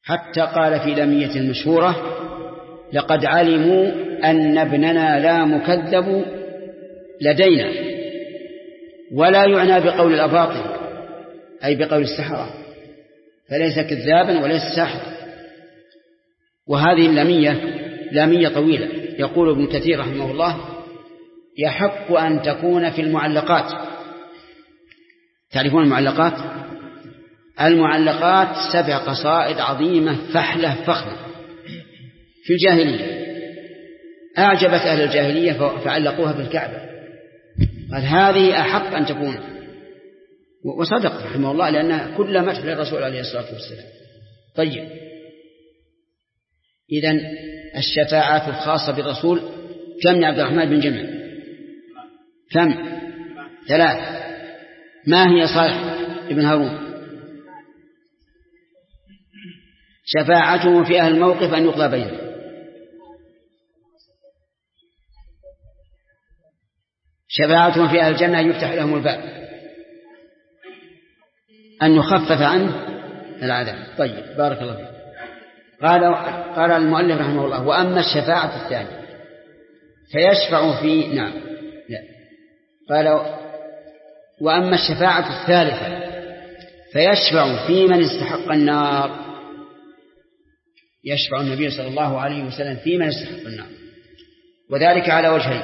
حتى قال في لامية المشهورة: لقد علموا أن ابننا لا مكذب لدينا، ولا يعنى بقول الأباطل أي بقول السحرة، فليس كذابا وليس ساحرا. وهذه لامية طويلة. يقول ابن كثير رحمه الله: يحق أن تكون في المعلقات. تعرفون المعلقات؟ المعلقات 7 قصائد عظيمة فحلة فخمة في الجاهلية، أعجبت أهل الجاهلية فعلقوها بالكعبة. قال: هذه أحق أن تكون. وصدق رحمه الله، لأنها كل مدح للرسول عليه الصلاة والسلام. طيب، إذن الشفاعات الخاصة بالرسول كم يا عبد الرحمن بن جمع؟ كم؟ 3. ما هي صالح ابن هارون؟ شفاعته في أهل الموقف أن يقضى بينهم. شفاعته في أهل الجنة أن يفتح لهم الباب، أن يخفف عنه العذاب. طيب، بارك الله فيك. قال المؤلف رحمه الله: وأما الشفاعة الثانية فيشفع في قال: وأما الشفاعة الثالثة فيشفع في من استحق النار. يشفع النبي صلى الله عليه وسلم في من استحق النار، وذلك على وجهين.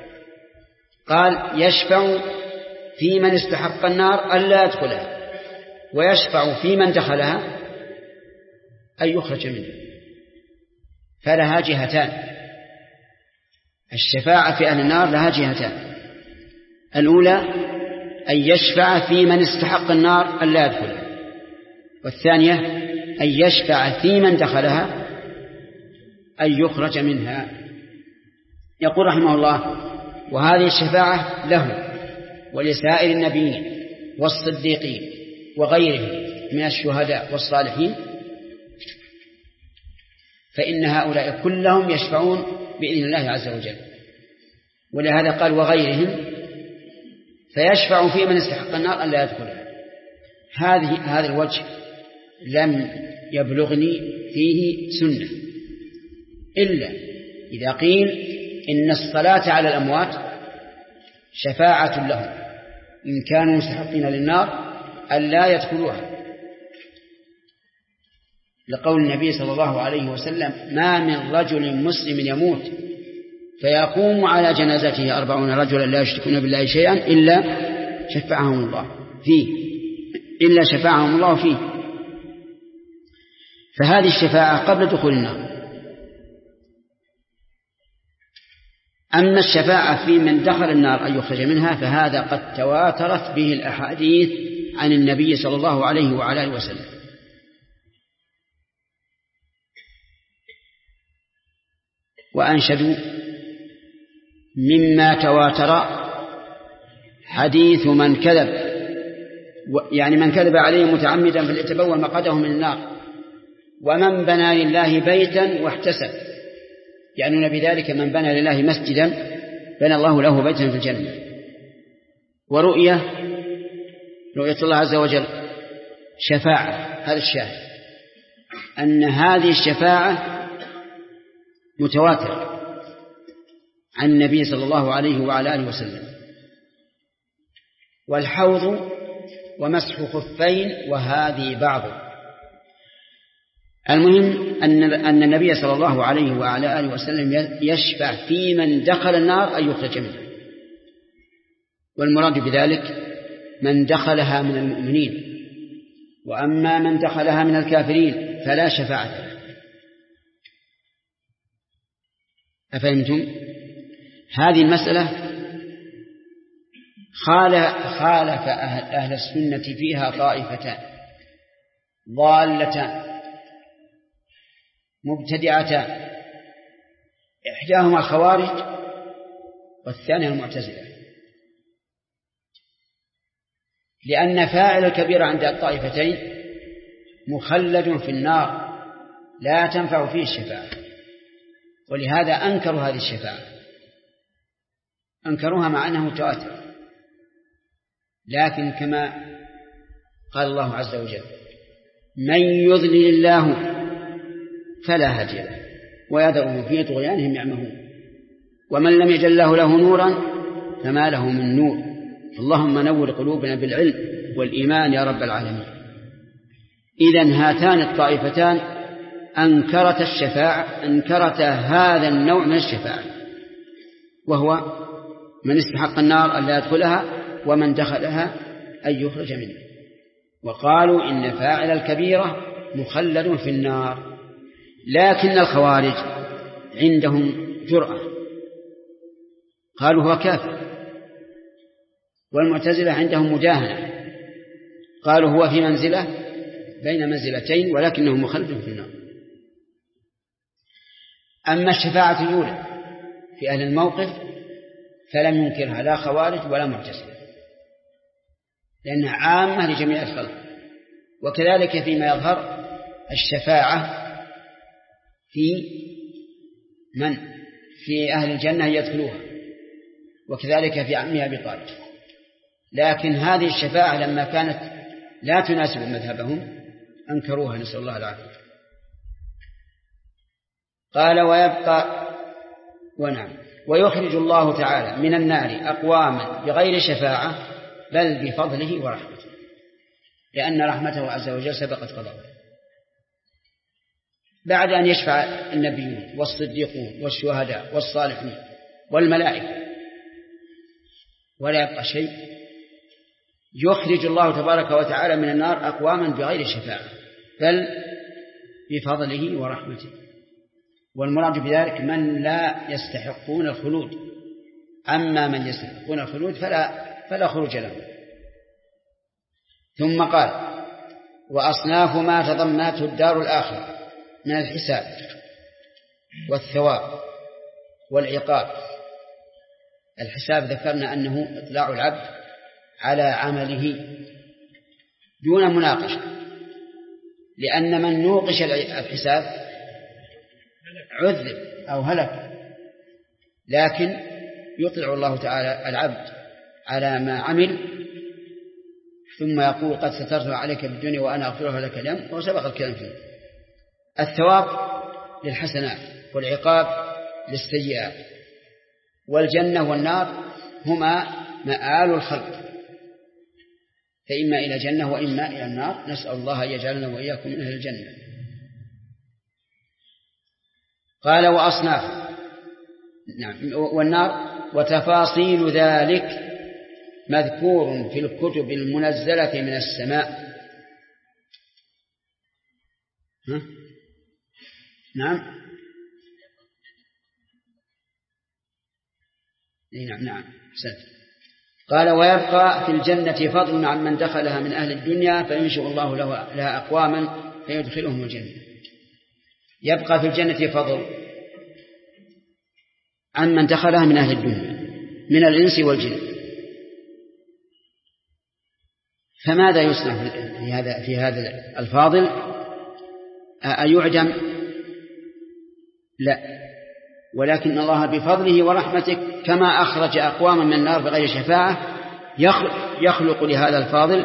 قال: يشفع في من استحق النار ألا يدخلها، ويشفع في من دخلها أن يخرج منها. فلها جهتان. الشفاعة في أهل النار لها جهتان: الأولى أن يشفع في من استحق النار ألا يدخلها، والثانية أن يشفع في من دخلها أن يخرج منها. يقول رحمه الله: وهذه الشفاعة له ولسائر النبيين والصديقين وغيرهم من الشهداء والصالحين، فإن هؤلاء كلهم يشفعون بإذن الله عز وجل. ولهذا قال: وغيرهم، فيشفع في من استحق النار أن لا يدخلها. هذا الوجه لم يبلغني فيه سنة، إلا إذا قيل إن الصلاة على الأموات شفاعة لهم إن كانوا مستحقين للنار أن لا يدخلوها، لقول النبي صلى الله عليه وسلم: ما من رجل مسلم يموت فيقوم على جنازته 40 رجلا لا يشركون بالله شيئا إلا شفعهم الله فيه. فهذه الشفاعة قبل دخول النار. أما الشفاعة في من دخل النار أن يخرج منها فهذا قد تواترت به الأحاديث عن النبي صلى الله عليه وعلى آله وسلم. وأنشدوا مما تواتر حديث من كذب، يعني من كذب عليه متعمدا فليتبوأ مقعده من النار، ومن بنى لله بيتا واحتسب، يعنون بذلك من بنى لله مسجدا بنى الله له بيتا في الجنة. ورؤية الله عز وجل شفاعة. هذا الشاهد أن هذه الشفاعة متواترة عن النبي صلى الله عليه وعلى آله وسلم. والحوض ومسح خفين وهذه بعض. المهم أن النبي صلى الله عليه وعلى آله وسلم يشفع في من دخل النار أن يخرج منها، والمراد بذلك من دخلها من المؤمنين، وأما من دخلها من الكافرين فلا شفاعة له. أفهمتم؟ هذه المسألة خالف أهل السنة فيها طائفتان ضالتان مبتدعتان، إحداهما الخوارج والثانية المعتزلة، لأن فاعل الكبيرة عند الطائفتين مخلد في النار لا تنفع فيه الشفاعة، ولهذا أنكروا هذه الشفاعة، أنكروها مع أنه متواتر. لكن كما قال الله عز وجل: من يضلل الله فلا هادي له ويدعوهم في طغيانهم يعمهون. ومن لم يجعل له نورا فما له من نور. اللهم نور قلوبنا بالعلم والإيمان يا رب العالمين. إذن هاتان الطائفتان أنكرت الشفاعة، أنكرت هذا النوع من الشفاعة، وهو من استحق النار أن لا يدخلها ومن دخلها أن يخرج منها. وقالوا إن فاعل الكبيرة مخلد في النار. لكن الخوارج عندهم جرأة، قالوا هو كافر. والمعتزلة عندهم مداهنة، قالوا هو في منزلة بين منزلتين ولكنه مخلد في النار. أما الشفاعة الأولى في أهل الموقف فلم ينكرها لا خوارج ولا معتزلة، لأنها عامة لجميع الخلق. وكذلك فيما يظهر الشفاعة في أهل الجنة يدخلوها، وكذلك في عمها أبي طالب. لكن هذه الشفاعة لما كانت لا تناسب مذهبهم أنكروها، نسأل الله العافية. قال ويخرج الله تعالى من النار أقواما بغير شفاعة بل بفضله ورحمته، لأن رحمته عز وجل سبقت قضاءه. بعد أن يشفع النبيون والصديقون والشهداء والصالحون والملائكة ولا يبقى شيء، يخرج الله تبارك وتعالى من النار أقواما بغير شفاعة بل بفضله ورحمته. والمراد بذلك من لا يستحقون الخلود، أما من يستحقون الخلود فلا خروج لهم. ثم قال وأصناف ما تضمنته الدار الآخرة من الحساب والثواب والعقاب. الحساب ذكرنا أنه إطلاع العبد على عمله دون مناقشة، لأن من نوقش الحساب عذب أو هلك، لكن يطلع الله تعالى العبد على ما عمل ثم يقول قد سترت عليك بالدنيا وأنا أغفرها لك اليوم، وسبق الكلام فيه. الثواب للحسنات والعقاب للسيئات، والجنة والنار هما مآل الخلق، فإما إلى جنة وإما إلى النار، نسأل الله أن يجعلنا وإياكم من أهل الجنة. قال وأصناف والنار وتفاصيل ذلك مذكور في الكتب المنزلة من السماء. نعم حسنت. قال ويبقى في الجنة فضل عن من دخلها من أهل الدنيا فينشئ الله لها أقواما فيدخلهم الجنة. يبقى في الجنة فضل عن من دخلها من أهل الدنيا من الإنس والجن. فماذا يصنع في هذا الفاضل؟ أيعدم؟ لا، ولكن الله بفضله ورحمته كما أخرج أقواما من النار بغير شفاعة يخلق لهذا الفاضل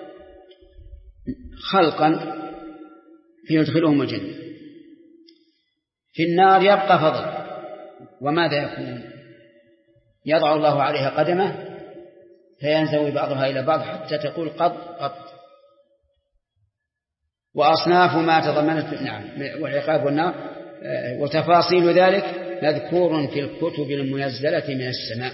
خلقا فيدخلهم الجنة. في النار يبقى فضل، وماذا يكون؟ يضع الله عليها قدمه فينزوي بعضها إلى بعض حتى تقول قط. وأصناف ما تضمنت والعقاب والنار وتفاصيل ذلك مذكور في الكتب المنزلة من السماء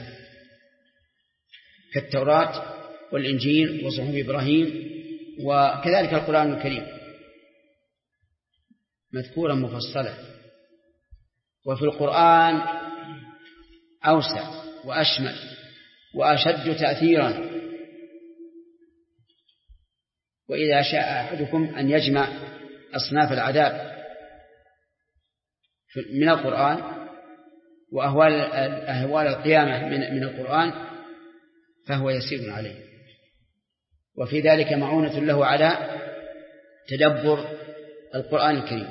كالتوراة والإنجيل وصحف إبراهيم، وكذلك القرآن الكريم مذكورا مفصلا. وفي القرآن أوسع وأشمل وأشد تأثيرا. وإذا شاء أحدكم أن يجمع أصناف العذاب من القرآن وأهوال القيامة من القرآن فهو يسير عليه، وفي ذلك معونة له على تدبر القرآن الكريم.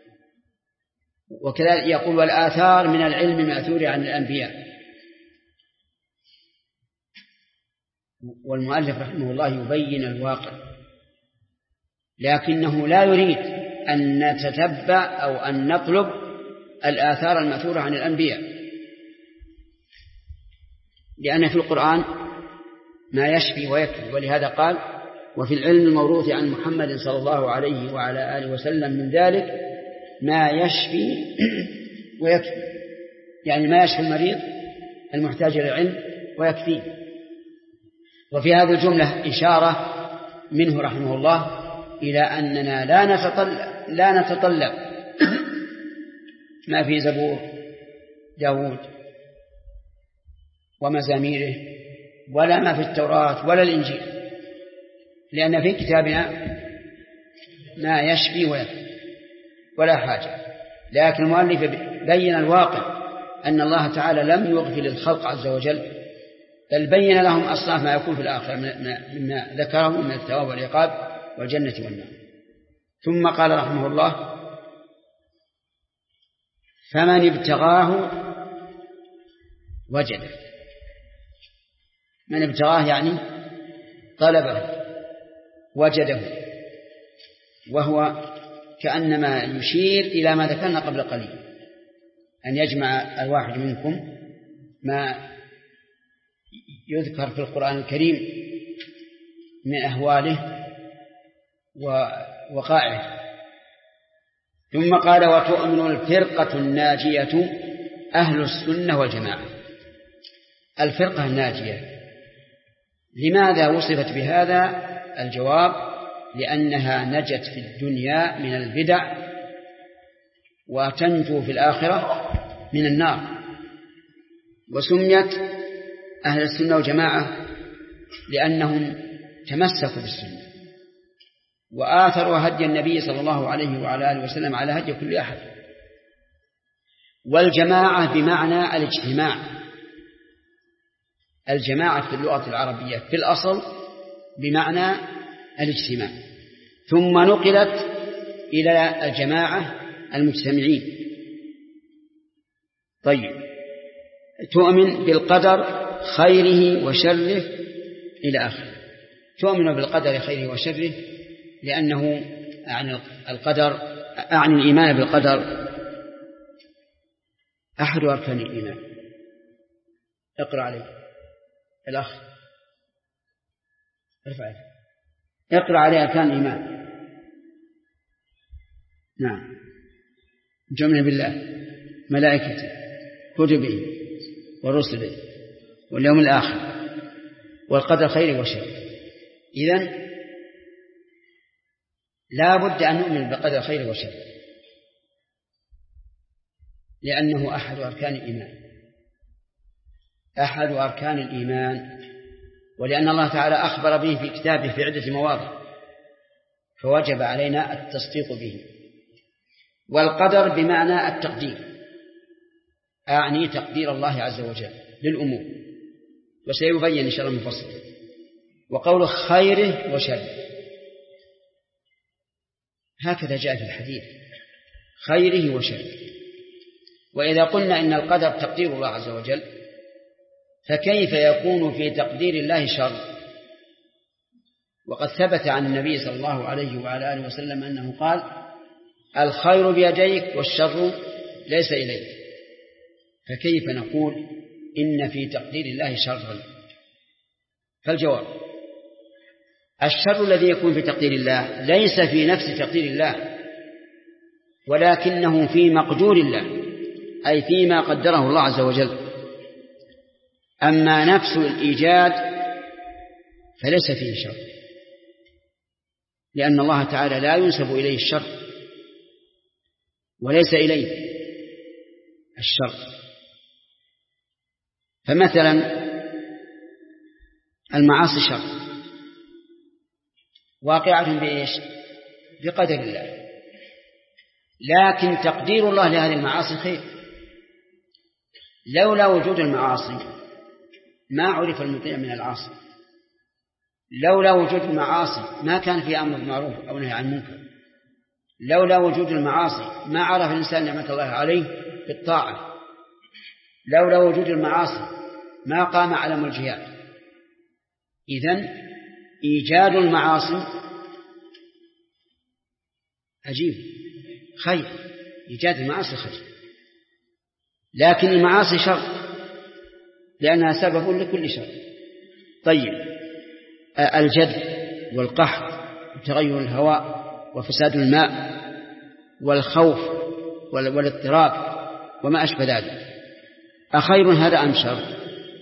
وكذلك يقول والآثار من العلم مأثور عن الأنبياء. والمؤلف رحمه الله يبين الواقع، لكنه لا يريد أن نتتبع أو أن نطلب الآثار المأثورة عن الأنبياء، لأن في القرآن ما يشفي ويكفي، ولهذا قال: وفي العلم الموروث عن محمد صلى الله عليه وعلى آله وسلم من ذلك ما يشفي ويكفي، يعني ما يشفي المريض المحتاج إلى العلم ويكفيه. وفي هذه الجملة إشارة منه رحمه الله إلى أننا لا نتطلب ما في زبور داود ومزاميره ولا ما في التوراة ولا الإنجيل، لأن في كتابنا ما يشفي ويكفي ولا حاجة. لكن المؤلف بين الواقع أن الله تعالى لم يغفل الخلق عز وجل، بل بين لهم أصناف ما يكون في الآخرة مما ذكره من الثواب والعقاب والجنة والنار. ثم قال رحمه الله: فمن ابتغاه وجده. من ابتغاه يعني طلبه وجده، وهو كأنما يشير إلى ما ذكرنا قبل قليل، أن يجمع الواحد منكم ما يذكر في القرآن الكريم من أهواله ووقائعه. ثم قال: وتؤمن الفرقة الناجية أهل السنة والجماعة. الفرقة الناجية لماذا وصفت بهذا؟ الجواب: لأنها نجت في الدنيا من البدع وتنجو في الآخرة من النار. وسميت أهل السنة والجماعة لأنهم تمسكوا بالسنة وآثروا هدي النبي صلى الله عليه وعلى آله وسلم على هدي كل أحد. والجماعة بمعنى الاجتماع. الجماعة في اللغة العربية في الأصل بمعنى الاجتماع، ثم نقلت إلى الجماعة المجتمعين. طيب، تؤمن بالقدر خيره وشره إلى آخره. تؤمن بالقدر خيره وشره لأنه أعني الإيمان بالقدر أحد أركان الإيمان. اقرأ عليه الأخ، اقرأ عليه أركان الإيمان. نعم: جمع بالله، ملائكته، كتبه ورسله واليوم الآخر والقدر خيره وشره. إذن لا بد أن نؤمن بقدر خيره وشره، لأنه أحد أركان الإيمان، أحد أركان الإيمان، ولأن الله تعالى أخبر به في كتابه في عدة مواضع، فوجب علينا التصديق به. والقدر بمعنى التقدير، أعني تقدير الله عز وجل للأمور، وسيبين إن شاء الله مفصلا. وقول خيره وشره هكذا جاء في الحديث، خيره وشره. وإذا قلنا إن القدر تقدير الله عز وجل، فكيف يكون في تقدير الله شر؟ وقد ثبت عن النبي صلى الله عليه وعلى آله وسلم أنه قال: الخير بيديك والشر ليس إليك. فكيف نقول إن في تقدير الله شرا؟ فالجواب: الشر الذي يكون في تقدير الله ليس في نفس تقدير الله، ولكنه في مقدور الله، أي فيما قدره الله عز وجل. أما نفس الإيجاد فليس فيه شر، لأن الله تعالى لا ينسب إليه الشر وليس إليه الشر. فمثلا المعاصي شر واقعة بإيش؟ بقدر الله، لكن تقدير الله لهذه المعاصي خير. لولا وجود المعاصي ما عرف المطيع من العاصي، لولا وجود المعاصي ما كان في أمر معروف أو نهي عن منكر، لولا وجود المعاصي ما عرف الإنسان نعمة الله عليه بالطاعة، لولا وجود المعاصي ما قام علم الجهاد. إذن إيجاد المعاصي عجيب، خير، إيجاد المعاصي خير، لكن المعاصي شر لأنها سبب لكل شر. طيب، الجد والقحط وتغير الهواء وفساد الماء والخوف والاضطراب وما أشبه ذلك، أخير هذا أم شر؟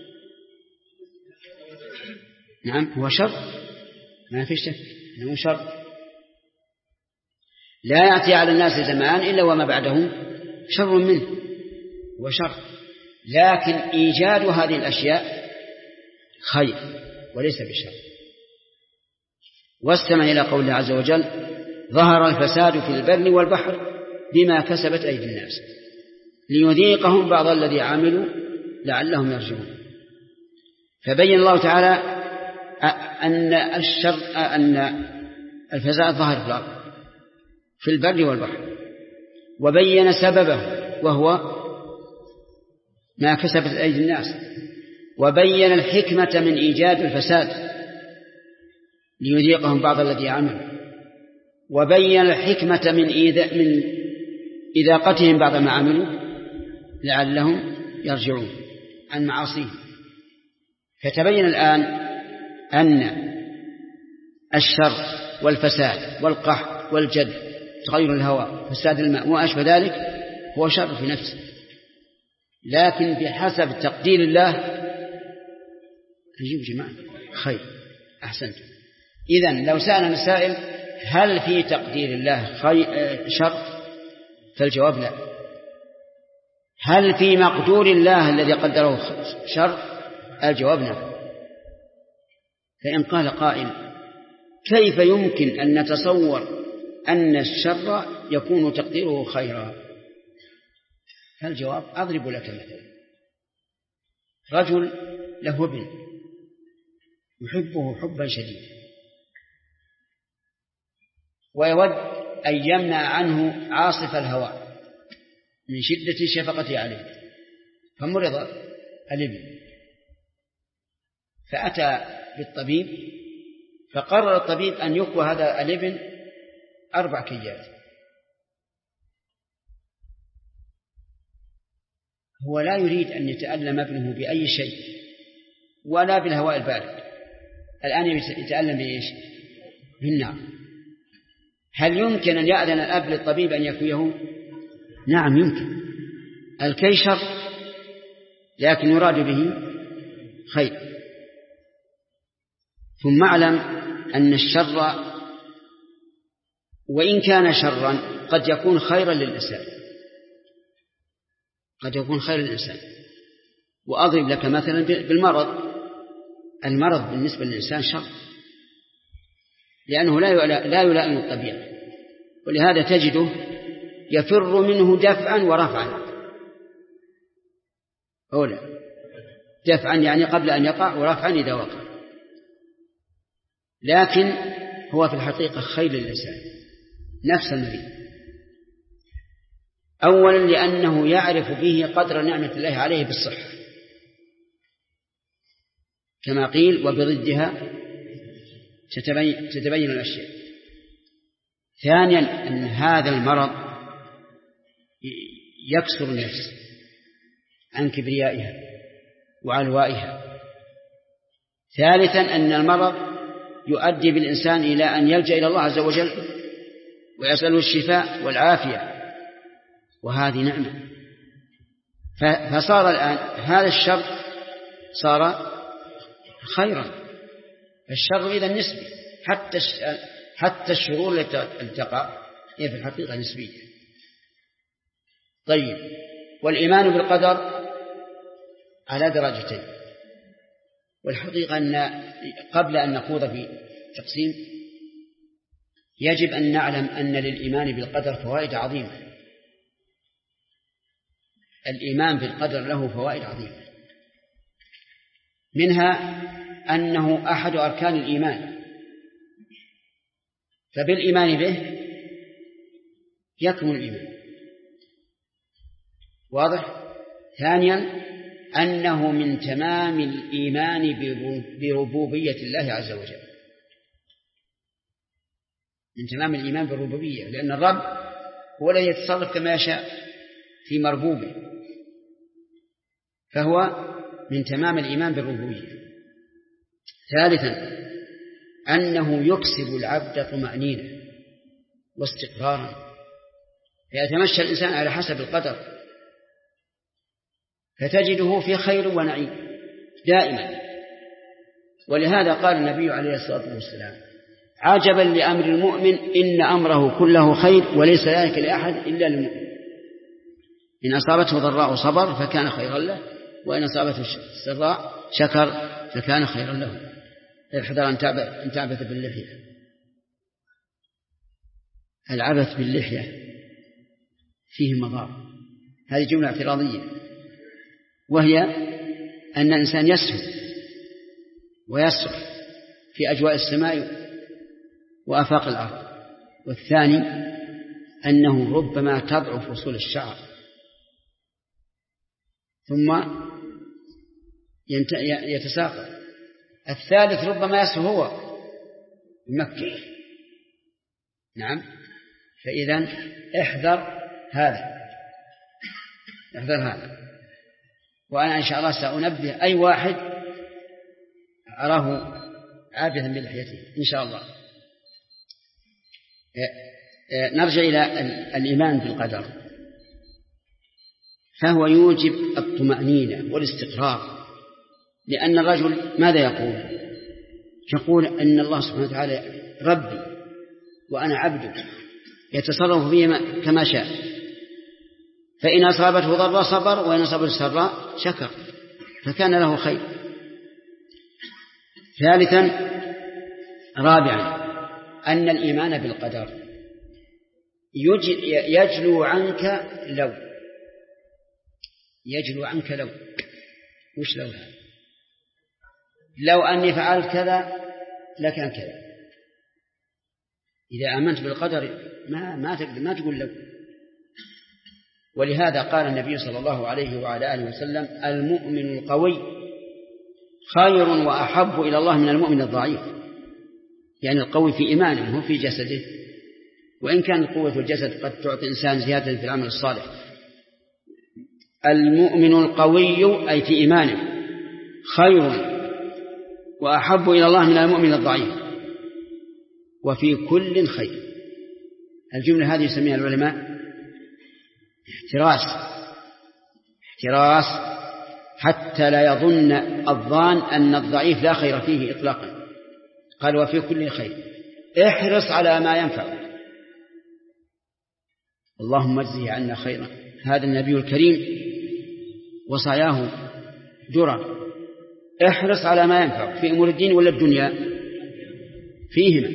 نعم هو شر، ما في شك أنه شر. لا يأتي على الناس زمان إلا وما بعده شر منه وشر، لكن إيجاد هذه الأشياء خير وليس بشر. واستمع إلى قوله عز وجل: ظهر الفساد في البر والبحر بما كسبت أيدي الناس ليذيقهم بعض الذي عملوا لعلهم يرجعون. فبين الله تعالى أن الفساد ظهر في الأرض في البر والبحر، وبين سببه وهو ما كسبت أيدي الناس، وبين الحكمة من إيجاد الفساد ليذيقهم بعض الذي عملوا، وبين الحكمة من إذاقتهم بعض ما عملوا لعلهم يرجعون عن معاصيهم. فتبين الآن أن الشر والفساد والقحط والجد تغير الهواء فساد الماء وما أشبه ذلك هو شر في نفسه، لكن بحسب تقدير الله نجيب جماعة خير. أحسنت. إذن لو سألنا سائل هل في تقدير الله شر؟ فالجواب لا. هل في مقدور الله الذي قدره شر؟ الجواب نعم. فإن قال قائل كيف يمكن أن نتصور أن الشر يكون تقديره خيرا؟ فالجواب أضرب لك مثلا: رجل له ابن يحبه حبا شديدا ويود أن يمنع عنه عاصف الهواء من شدة شفقته عليه، فمرض الابن فأتى بالطبيب، فقرر الطبيب أن يكوى هذا الابن 4 كيات. هو لا يريد أن يتألم ابنه بأي شيء ولا بالهواء البارد، الآن يتألم بإيش؟ بالنار. هل يمكن أن يأذن الأب للطبيب أن يكويه؟ نعم يمكن. الكي شر لكن يراد به خير. ثم اعلم أن الشر وإن كان شرا قد يكون خيرا للإنسان، قد يكون خيرا للإنسان. وأضرب لك مثلا بالمرض. المرض بالنسبة للإنسان شر لأنه لا يلائم الطبيعة، ولهذا تجده يفر منه دفعا ورفعا. أولا دفعا يعني قبل أن يقع، ورفعا إذا وقع، لكن هو في الحقيقة خير للإنسان نفس المريض. أولا لأنه يعرف به قدر نعمة الله عليه بالصحة كما قيل: وبضدها تتبين الأشياء. ثانيا أن هذا المرض يكسر النفس عن كبريائها وعلوائها. ثالثا أن المرض يؤدي بالإنسان إلى أن يلجأ إلى الله عز وجل ويسأله الشفاء والعافية، وهذه نعمة. فصار الآن هذا الشر صار خيرا. الشر إذا نسبي، حتى الشرور التي تقع هي في الحقيقة نسبية. طيب، والإيمان بالقدر على درجتين. والحقيقة أن قبل أن نخوض في تقسيم يجب أن نعلم أن للإيمان بالقدر فوائد عظيمة. الإيمان بالقدر له فوائد عظيمة، منها أنه أحد أركان الإيمان، فبالإيمان به يكمل الإيمان. واضح؟ ثانيا أنه من تمام الإيمان بربوبية الله عز وجل. من تمام الإيمان بالربوبية، لأن الرب هو الذي يتصرف كما يشاء في مربوبه، فهو من تمام الإيمان بالربوبية. ثالثا أنه يكسب العبد طمأنينة واستقرارا، فيتمشى الإنسان على حسب القدر، فتجده في خير ونعيم دائما. ولهذا قال النبي عليه الصلاة والسلام: عجبا لأمر المؤمن إن أمره كله خير وليس ذلك لأحد إلا للمؤمن، إن أصابته ضراء صبر فكان خيرا له، وإن أصابته سراء شكر فكان خيرا له. احذر أن تعبث باللحية. العبث باللحية فيه مضار، هذه جملة اعتراضية، وهي أن الإنسان يسهو ويسرح في أجواء السماء وآفاق الأرض. والثاني أنه ربما تضعف فصول الشعر ثم يتساقط. الثالث ربما يسهو هو يمكن. نعم، فإذا احذر هذا. وأنا إن شاء الله سأنبه أي واحد أراه عابثا بلحيته إن شاء الله. نرجع إلى الإيمان بالقدر، فهو يوجب الطمأنينة والاستقرار، لأن الرجل ماذا يقول؟ يقول أن الله سبحانه وتعالى ربي وأنا عبده يتصرف فيه كما شاء، فإن أصابته ضراء صبر وإن أصابته سراء شكر فكان له خير. ثالثا رابعا أن الإيمان بالقدر يجلو عنك لو وش لو هذا؟ لو أني فعلت كذا لكان كذا. إذا آمنت بالقدر ما تقول لو. ولهذا قال النبي صلى الله عليه وعلى آله وسلم: المؤمن القوي خير وأحب إلى الله من المؤمن الضعيف. يعني القوي في إيمانه هو في جسده، وإن كان قوة الجسد قد تعطي إنسان زيادة في العمل الصالح. المؤمن القوي أي في إيمانه خير وأحب إلى الله من المؤمن الضعيف، وفي كل خير. الجملة هذه يسميها العلماء احتراس حتى لا يظن الظان أن الضعيف لا خير فيه إطلاقا. قال وفي كل خير، احرص على ما ينفع، اللهم اجزه عنا خيرا. هذا النبي الكريم وصاياه درر. احرص على ما ينفع في أمور الدين ولا الدنيا، فيهما،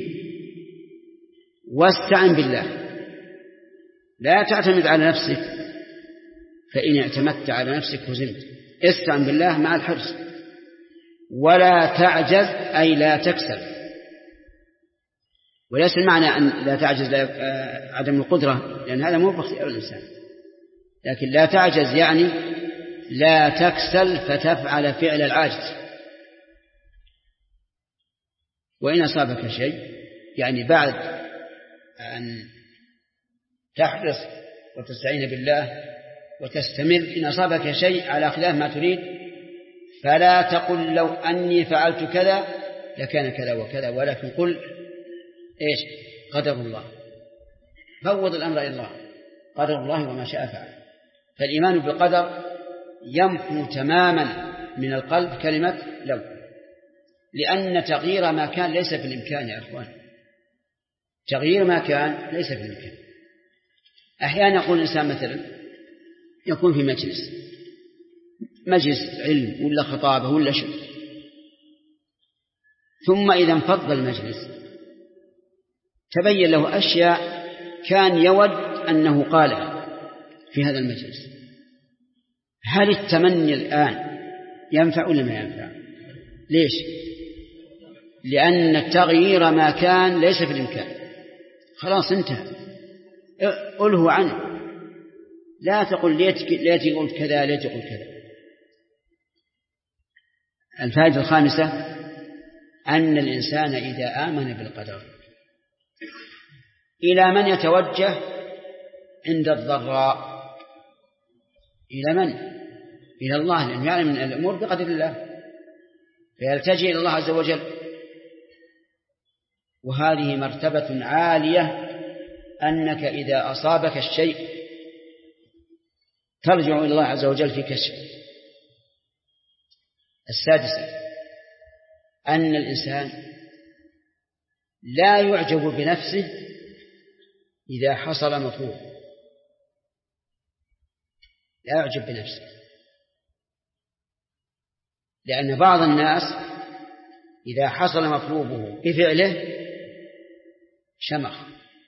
واستعن بالله. لا تعتمد على نفسك، فإن اعتمدت على نفسك هزمت. استعن بالله مع الحرص. ولا تعجز أي لا تكسل، وليس المعنى أن لا تعجز عدم القدرة، لأن هذا مو باختيار الإنسان، لكن لا تعجز يعني لا تكسل فتفعل فعل العاجز. وإن أصابك شيء يعني بعد أن تحرص وتستعين بالله وتستمر، إن أصابك شيء على خلاف ما تريد فلا تقل لو أني فعلت كذا لكان كذا وكذا، ولكن قل إيش؟ قدر الله. فوض الأمر إلى الله، قدر الله وما شاء فعل. فالإيمان بالقدر يمحو تماما من القلب كلمة لو، لأن تغيير ما كان ليس في الإمكان يا أخوان. تغيير ما كان ليس في الإمكان. أحيانا يقول الإنسان مثلا يكون في مجلس علم ولا خطابة ولا شيء، ثم إذا انفض المجلس تبين له أشياء كان يود أنه قالها في هذا المجلس. هل التمني الآن ينفع ولا ما ينفع؟ ليش؟ لأن التغيير ما كان ليس في الإمكان، خلاص انتهى، قله عنه. لا تقل ليت قلت كذا ليت قلت كذا. الفائدة الخامسة أن الإنسان إذا آمن بالقدر إلى من يتوجه عند الضراء؟ إلى من؟ إلى الله، لأنه يعلم من الأمور بقدر الله، فيلتجئ إلى الله عز وجل. وهذه مرتبة عالية، أنك إذا أصابك الشيء ترجع إلى الله عز وجل في كشف. السادسة أن الإنسان لا يعجب بنفسه إذا حصل مطلوب، لا يعجب بنفسه، لأن بعض الناس إذا حصل مطلوبه بفعله شمخ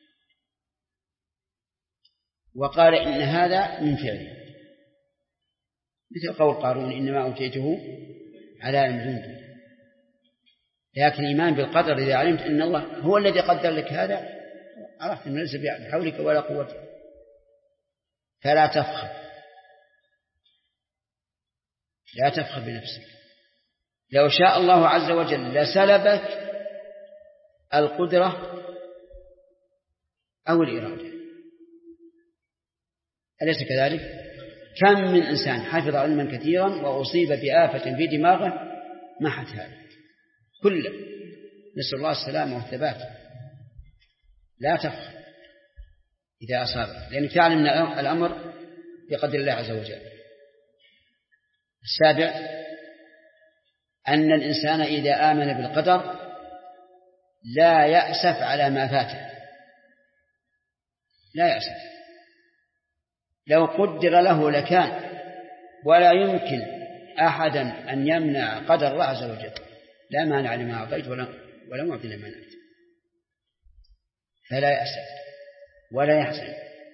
وقال إن هذا من فعله، مثل قول قارون إنما أوتيته على علم عندي. لكن الإيمان بالقدر إذا علمت أن الله هو الذي قدر لك هذا، عرفت أنه ليس بحولك ولا قوتك، فلا تفخر، لا تفخر بنفسك. لو شاء الله عز وجل لسلبك القدرة أو الإرادة، أليس كذلك؟ كم من إنسان حفظ علما كثيرا وأصيب بآفة في دماغه محت هذا كله، نسأل الله السلامة والثبات. لا تفخر إذا أصابك، لأنك تعلم أن الأمر بقدر الله عز وجل. السابع أن الإنسان إذا آمن بالقدر لا يأسف على ما فاته، لا يأسف. لو قدر له لكان، ولا يمكن أحدا أن يمنع قدر الله عز وجل، لا مانع لما أعطيت ولا معطي لما منعت، فلا يأسف ولا يحزن.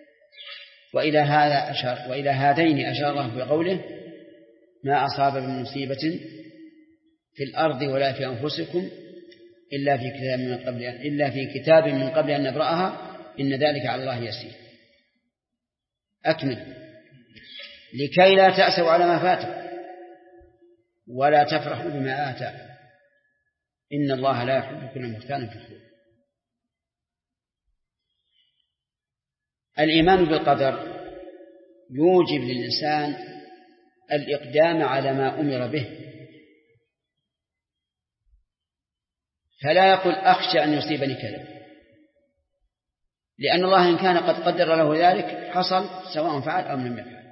وإلى هذين أشار الله بقوله ما أصاب من مصيبة في الأرض ولا في أنفسكم إلا في كتاب من قبل أن نبرأها إن ذلك على الله يسير. أكمل لكي لا تأسوا على ما فاتكم ولا تفرحوا بما آتاكم إن الله لا يحب كل مختال فخور. الإيمان بالقدر يوجب للإنسان الإقدام على ما أمر به، فلا يقول أخشى أن يصيبني كذا، لأن الله إن كان قد قدر له ذلك حصل سواء فعل أو لم يفعل،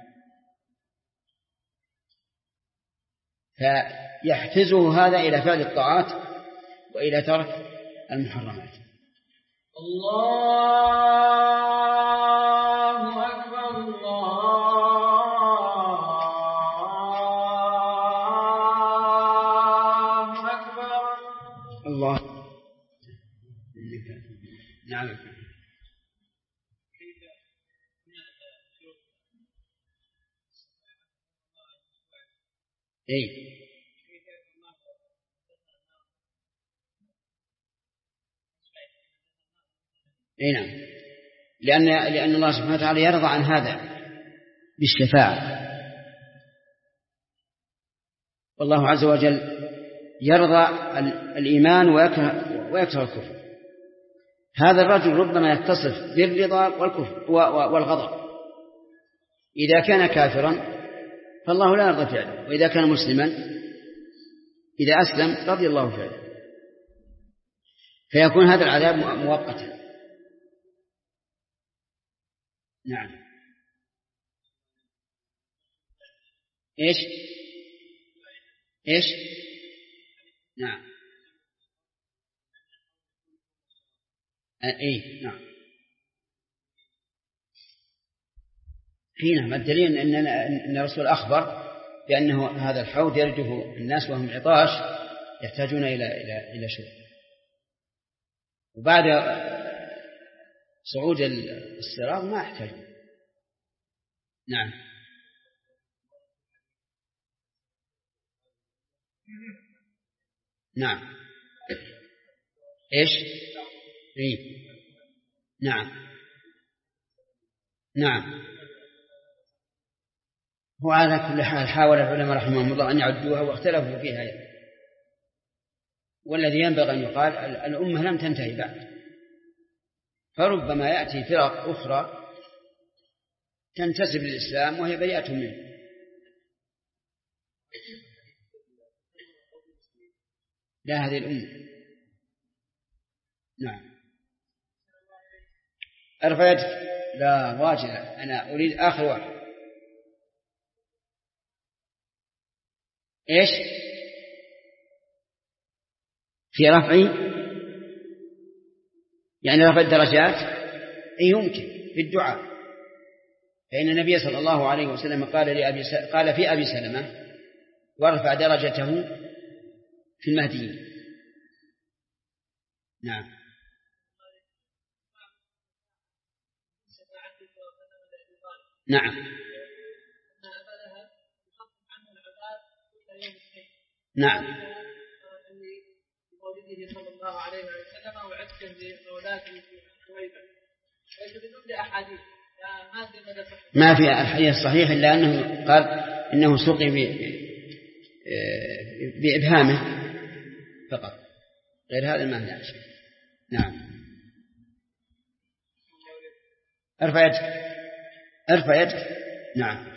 فيحفزه هذا إلى فعل الطاعات وإلى ترك المحرمات. الله أكبر الله أكبر الله. نعم. إيه نعم، لأن الله سبحانه وتعالى يرضى عن هذا بالشفاعة، والله عز وجل يرضى الإيمان ويكره الكفر. هذا الرجل ربما يتصف بالرضا والكفر والغضب، إذا كان كافرا فالله لا يرضى فعله، وإذا كان مسلما إذا أسلم رضي الله فعله، فيكون هذا العذاب مؤقتا. نعم. إيش نعم. نعم. نعم. الدليل أن الرسول أخبر بأنه هذا الحوض يرده الناس وهم عطاش يحتاجون إلى شرب، وبعد صعود الصراط ما يحتاجون. نعم. نعم. نعم. نعم. وعلى كل حال حاول العلماء رحمهم الله أن يعدوها واختلفوا فيها، والذي ينبغي أن يقال الأمة لم تنتهي بعد، فربما يأتي فرق أخرى تنتسب للإسلام وهي بريئة منه. لا هذه الأمة. نعم. ارفع يدك. لا واجب، أنا أريد آخر واحد. إيش في رفعي؟ يعني رفع الدرجات. أي يمكن في الدعاء، فإن النبي صلى الله عليه وسلم قال في أبي سلمة ورفع درجته في المهديين. نعم. نعم. نعم. صلى الله عليه وسلم وعدته لأولاده بدون أحاديث ما في الحديث الصحيح إلا أنه قال إنه سقي بإبهامه فقط، غير هذا ما هنا شيء. نعم. ارفع يدك. ارفع يدك. نعم.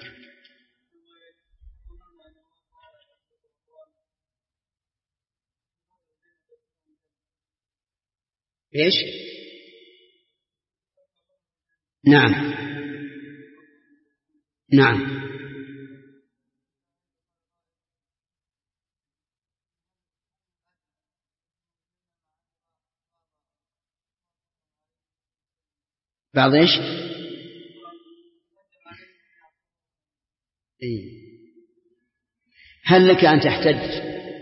إيش؟ نعم. نعم. بعض إيش؟ إيه؟ هل لك أن تحتج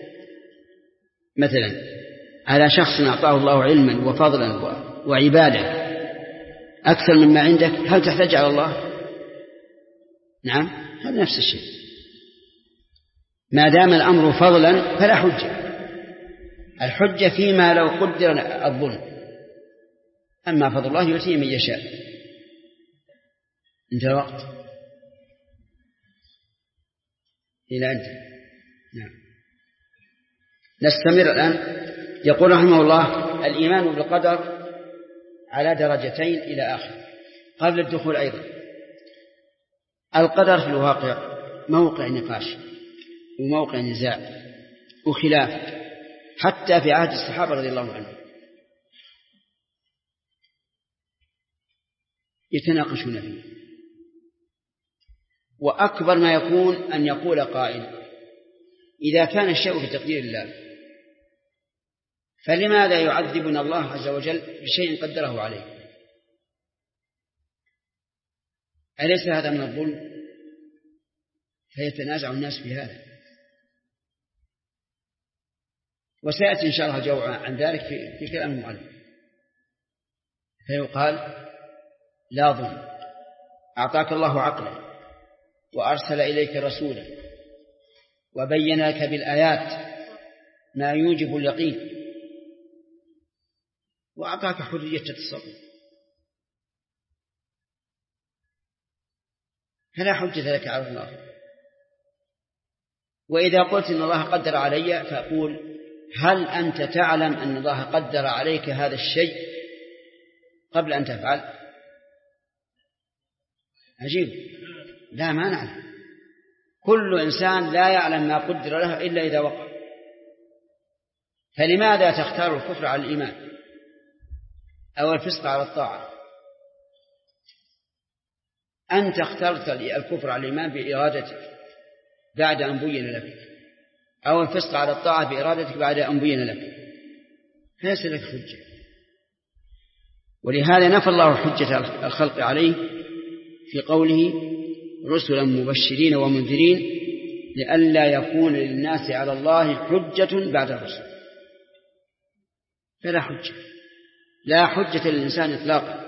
مثلا على شخص أعطاه الله علما وفضلا وعبادة أكثر مما عندك، هل تحتج على الله؟ نعم، هذا نفس الشيء. ما دام الأمر فضلا فلا حجة. الحجة فيما لو قدر الظلم، أما فضل الله يؤتيه من يشاء. انتهى الوقت إلى أنت. نعم. نستمر الآن. يقول رحمه الله: الإيمان بالقدر على درجتين إلى آخر. قبل الدخول أيضا القدر في الواقع موقع نقاش وموقع نزاع وخلاف، حتى في عهد الصحابة رضي الله عنهم يتناقشون فيه. وأكبر ما يكون أن يقول قائل: إذا كان الشيء في تقدير الله فلماذا يعذبنا الله عز وجل بشيء قدره عليه؟ أليس هذا من الظلم؟ فيتنازع الناس في هذا، وسيأتي إن شاء الله الجواب عن ذلك في كلام المؤلف. فيقال: لا ظلم، أعطاك الله عقلا وأرسل إليك رسولا وبين لك بالآيات ما يوجب اليقين وأعطاك حرية التصرف، فلا حجة لك على الله. وإذا قلت إن الله قدر علي فأقول: هل أنت تعلم أن الله قدر عليك هذا الشيء قبل أن تفعل؟ عجيب. لا، ما نعلم. كل إنسان لا يعلم ما قدر له إلا إذا وقع. فلماذا تختار الكفر على الإيمان أو الفسق على الطاعة؟ أنت اخترت الكفر على الإيمان بإرادتك بعد أن بين لك، أو الفسق على الطاعة بإرادتك بعد أن بين لك، فليس لك حجة. ولهذا نفى الله حجة الخلق عليه في قوله: رسلا مبشرين ومنذرين لئلا يكون للناس على الله حجة بعد الرسل. فلا حجة، لا حجة للإنسان إطلاقا.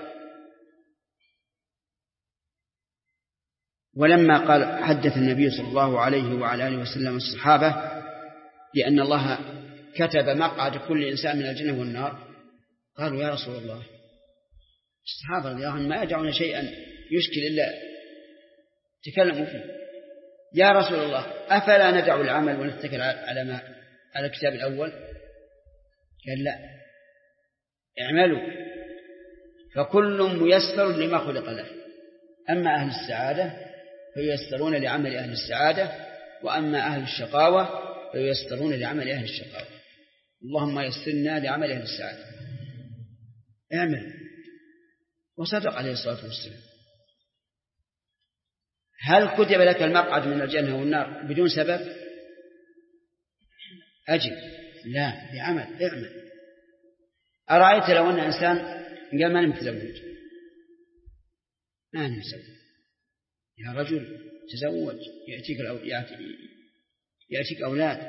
ولما قال حدث النبي صلى الله عليه وعلى آله وسلم الصحابة بأن الله كتب مقعد كل إنسان من الجنة والنار، قالوا: يا رسول الله، الصحابة رضي الله عنهم ما يدعون شيئا يشكل إلا تكلموا فيه. يا رسول الله، أفلا ندع العمل ونتكل على الكتاب الأول؟ قال: لا، اعملوا فكل ميسر لما خلق له. أما أهل السعادة فييسرون لعمل أهل السعادة، وأما أهل الشقاوة فييسرون لعمل أهل الشقاوة. اللهم يسرنا لعمل أهل السعادة. اعمل. وصدق عليه الصلاة والسلام. هل كتب لك المقعد من الجنة والنار بدون سبب؟ أجل لا، بعمل. اعمل. أرأيت لو أن إنسان قال ما نتزوج، ما نتزوج، يا رجل تزوج، يأتيك أولاد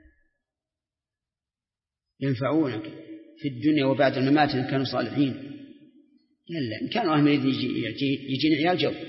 ينفعونك في الدنيا وبعد الممات إن كانوا صالحين. لا، إن كانوا أهل يجينا عيال جو،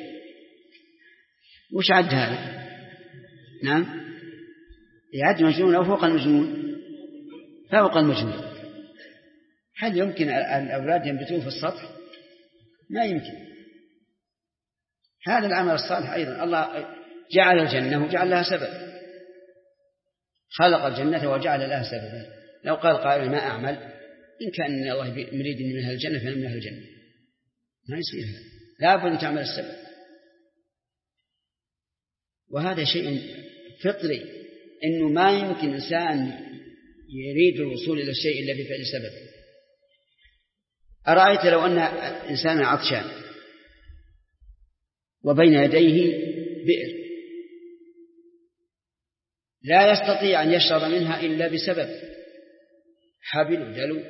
وش عد هذا؟ نعم، يعد مجنون أو فوق المجنون؟ فوق المجنون. هل يمكن الأولاد ينبتون في السطح؟ ما يمكن. هذا العمل الصالح أيضا الله جعل الجنة وجعل لها سبب، خلق الجنة وجعل لها سببا. لو قال قائل ما أعمل، إن كان الله مريد من أهل الجنة فأنا من أهل الجنة، ما يصير هذا، لا بد أن تعمل السبب. وهذا شيء فطري، إنه ما يمكن إنسان يريد الوصول إلى الشيء إلا بفعل سبب. أرأيت لو أن إنسان عطشان وبين يديه بئر لا يستطيع أن يشرب منها إلا بسبب، حبل ودلو،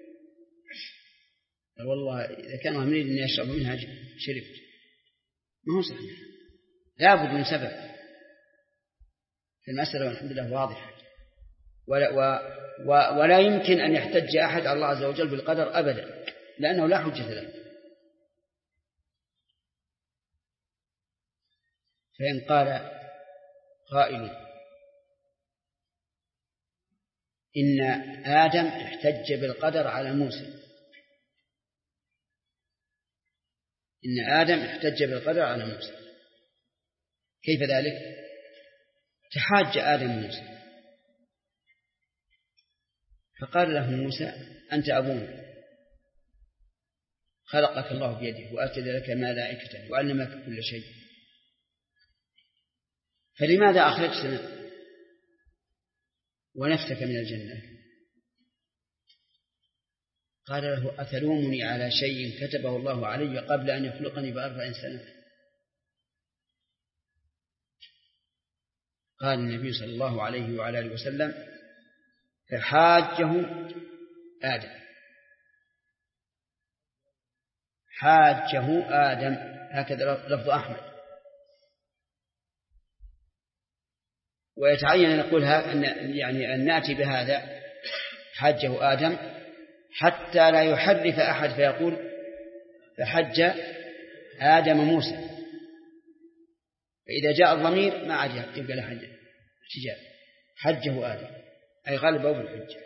والله إذا كان مريد أن يشرب منها شربت، ما هو صحيح، لا بد من سبب. في المسألة والحمد لله واضحة، ولا يمكن أن يحتج أحد على الله عز وجل بالقدر أبدا، لأنه لا حجة له. فإن قال قائل إن آدم احتج بالقدر على موسى، إن آدم احتج بالقدر على موسى، كيف ذلك؟ تحاج آدم موسى فقال له موسى أنت أبونا، خلقك الله بيده وأسجد لك ملائكته وعلمك كل شيء، فلماذا أخرجتنا ونفسك من الجنة؟ قال له أتلومني على شيء كتبه الله علي قبل أن يخلقني ب40 سنة؟ قال النبي صلى الله عليه وعلى آله وسلم فحاجه آدم، حاجه آدم، هكذا لفظ أحمد. ويتعين أن نقول يعني أن نأتي بهذا حاجه آدم حتى لا يحرف أحد فيقول فحج آدم موسى، فإذا جاء الضمير ما عاد يبقى له حجة، حجه آدم أي غلبه بالحجة.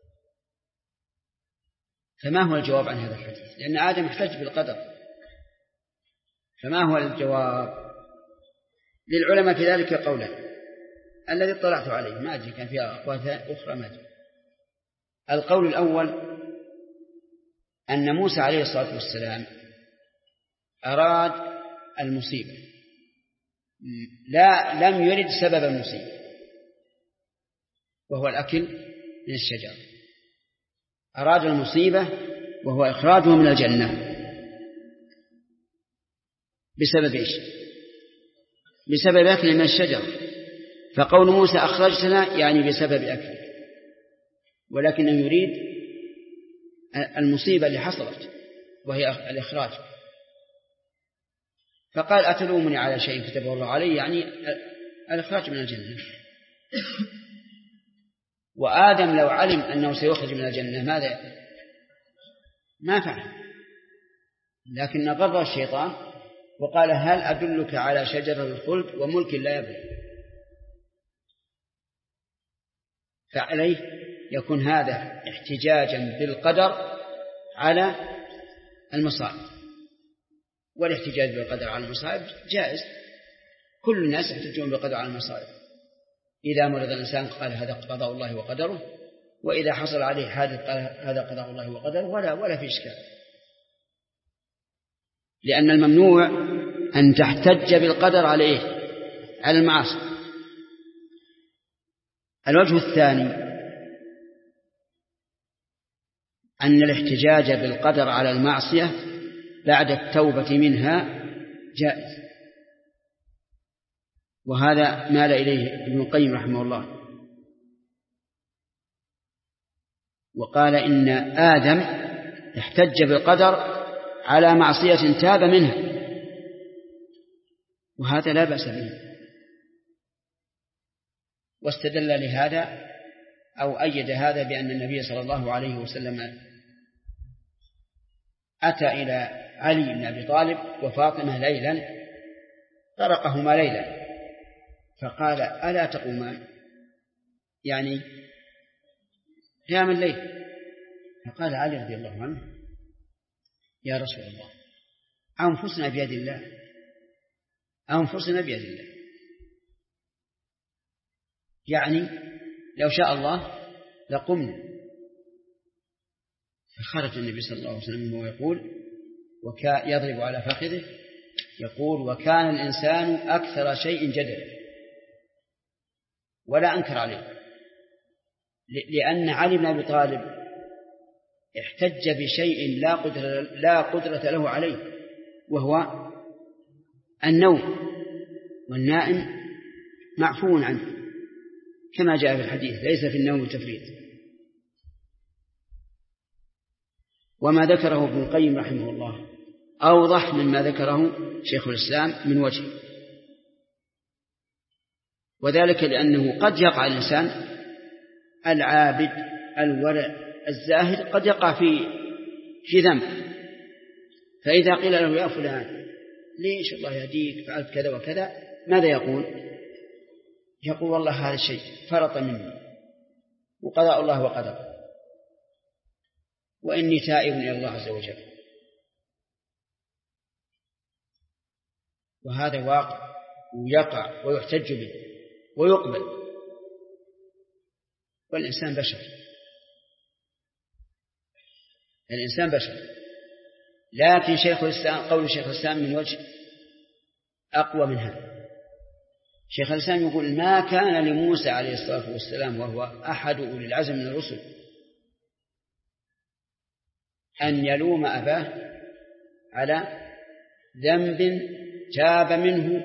فما هو الجواب عن هذا الحديث؟ لأن آدم احتج بالقدر، فما هو الجواب؟ للعلماء في ذلك قولان، الذي اطلعت عليه ما أدري كان فيها أقوال أخرى ما أدري. القول الأول أن موسى عليه الصلاة والسلام أراد المصيبة، لم يرد سبب المصيبة وهو الأكل من الشجر، أراد المصيبة وهو إخراجه من الجنة بسبب إيش؟ بسبب أكل من الشجر. فقول موسى أخرجتنا يعني بسبب أكل، ولكنه يريد المصيبة اللي حصلت وهي الإخراج. فقال أتلومني على شيء كتبه الله علي، يعني الإخراج من الجنة. وآدم لو علم أنه سيخرج من الجنة ماذا؟ ما فعل، لكن غر الشيطان وقال هل أدلك على شجرة الخلد وملك لا يبلى؟ فعليه يكون هذا احتجاجا بالقدر على المصائب، والاحتجاج بالقدر على المصائب جائز، كل الناس يحتجون بالقدر على المصائب. إذا مرض الإنسان قال هذا قضاء الله وقدره، وإذا حصل عليه حادث قال هذا قضاء الله وقدره، ولا في إشكال. لأن الممنوع أن تحتج بالقدر على إيه؟ على المعاصي. الوجه الثاني أن الاحتجاج بالقدر على المعصية بعد التوبة منها جائز، وهذا مال إليه ابن القيم رحمه الله، وقال إن آدم احتج بالقدر على معصية تاب منها، وهذا لا بأس به، واستدل لهذا أو أيد هذا بأن النبي صلى الله عليه وسلم أتى إلى علي بن أبي طالب وفاطمة ليلا، طرقهما ليلا، فقال: ألا تقومان؟ يعني قيام الليل. فقال علي رضي الله عنه: يا رسول الله، أنفسنا بيد الله، أنفسنا بيد الله، يعني لو شاء الله لقمنا. فخرج النبي صلى الله عليه وسلم ويقول يضرب على فخذه يقول: وكان الإنسان أكثر شيء جدلا، ولا أنكر عليه، لأن علي بن أبي طالب احتج بشيء لا قدرة له عليه، وهو النوم، والنائم معفو عنه كما جاء في الحديث: ليس في النوم تفريط. وما ذكره ابن القيم رحمه الله أوضح مما ذكره شيخ الإسلام من وجه، وذلك لأنه قد يقع الإنسان العابد الورع الزاهد قد يقع في ذنب، فإذا قيل له: يا فلان ليش الله يهديك فعلت كذا وكذا، ماذا يقول؟ يقول: والله هذا الشيء فرط مني وقضاء الله وقدره، وإني تائب إلى الله عز وجل. وهذا واقع ويقع ويحتج به ويقبل، والإنسان بشر، الإنسان بشر. لكن قول شيخ الإسلام من وجه أقوى من هذا. شيخ الإسلام يقول: ما كان لموسى عليه الصلاة والسلام وهو أحد أولي العزم من الرسل أن يلوم أباه على ذنب تاب منه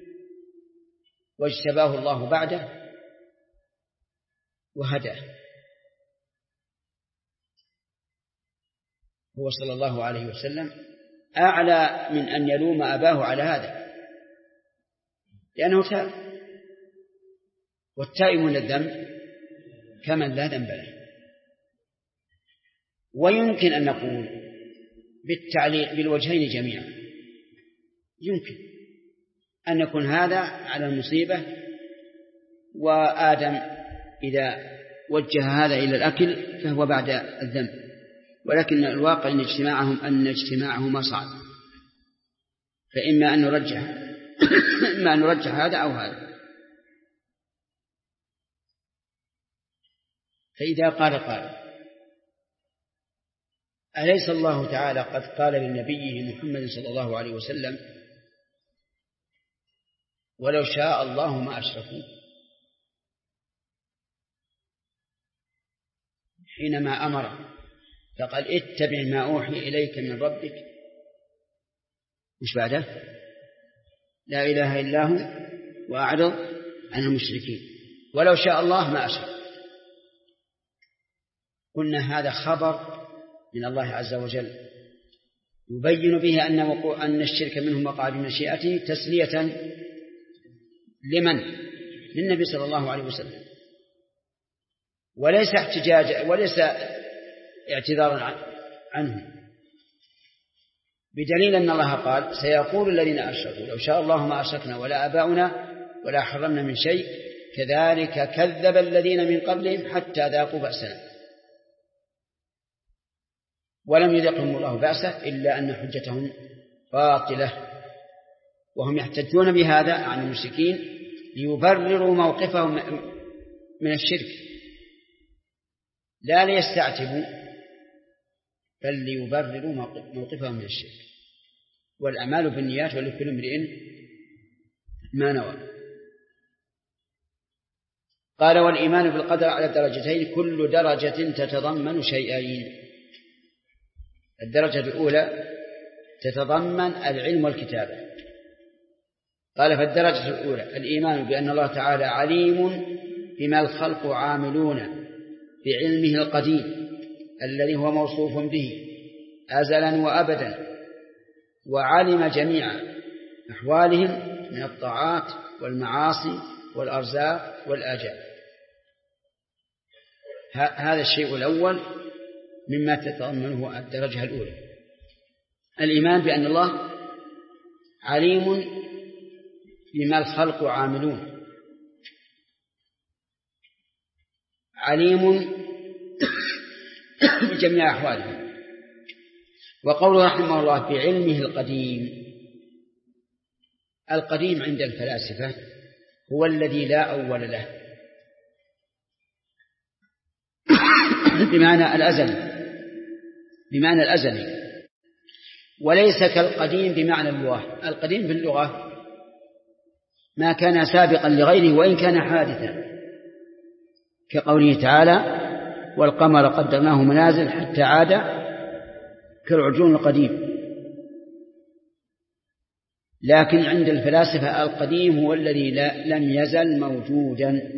واجتباه الله بعده وهداه. هو صلى الله عليه وسلم أعلى من أن يلوم أباه على هذا، لأنه تاب، والتائب من الذنب كمن لا ذنب له. ويمكن أن نقول بالتعليق بالوجهين جميعا، يمكن أن يكون هذا على المصيبة، وآدم إذا وجه هذا إلى الأكل فهو بعد الذنب، ولكن الواقع أن اجتماعهما صعب، فإما أن نرجح هذا أو هذا. فإذا قال أليس الله تعالى قد قال لنبيه محمد صلى الله عليه وسلم: ولو شاء الله ما أشركوا، حينما أمر فقال: اتبع ما أوحي إليك من ربك، مش بعده؟ لا إله إلا هو وأعرض عن المشركين، ولو شاء الله ما أشرك. قلنا هذا خبر من الله عز وجل يبين به أن الشرك منه وقع بمشيئته تسلية لمن؟ للنبي صلى الله عليه وسلم، وليس احتجاج وليس اعتذارا عنه، بدليل أن الله قال: سيقول الذين أشركوا لو شاء الله ما أشركنا ولا آباؤنا ولا حرمنا من شيء كذلك كذب الذين من قبلهم حتى ذاقوا بأسنا ولم يذقهم الله بأسه إلا أن حجتهم باطلة. وهم يحتجون بهذا عن المشركين ليبرروا موقفهم من الشرك، لا ليستعتبوا، بل ليبرروا موقفهم من الشرك. والأعمال بالنيات ولكل امرئ ما نوى. قال والإيمان بالقدر على درجتين، كل درجة تتضمن شيئين. الدرجة الأولى تتضمن العلم والكتابة. قال فالدرجة الأولى الإيمان بأن الله تعالى عليم بما الخلق عاملون بعلمه القديم الذي هو موصوف به أزلا وأبدا، وعلم جميع أحوالهم من الطاعات والمعاصي والأرزاق والآجال. هذا الشيء الأول مما تتضمنه الدرجة الأولى، الإيمان بأن الله عليم بما الخلق عاملون، عليم بجميع أحوالهم. وقوله رحمه الله بعلمه القديم، القديم عند الفلاسفة هو الذي لا أول له، بمعنى الأزلي، وليس كالقديم بمعنى اللغة. القديم باللغة ما كان سابقا لغيره وإن كان حادثا، كقوله تعالى والقمر قدرناه منازل حتى عاد كالعرجون القديم. لكن عند الفلاسفة القديم هو الذي لم يزل موجودا،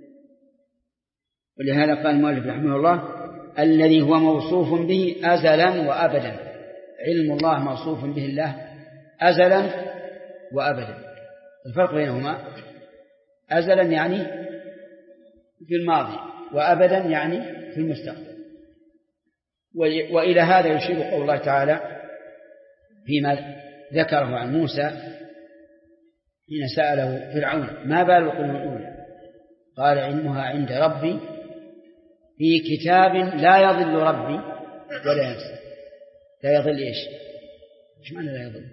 ولهذا قال المؤلف رحمه الله الذي هو موصوف به أزلا وأبدا. علم الله موصوف به الله أزلا وأبدا. الفرق بينهما أزلا يعني في الماضي، وأبدا يعني في المستقبل. وإلى هذا يشير قول الله تعالى فيما ذكره عن موسى حين سأله فرعون ما بال القرون الأولى، قال علمها عند ربي في كتاب لا يضل ربي ولا ينسى. لا يضل إيش معنى لا يضل؟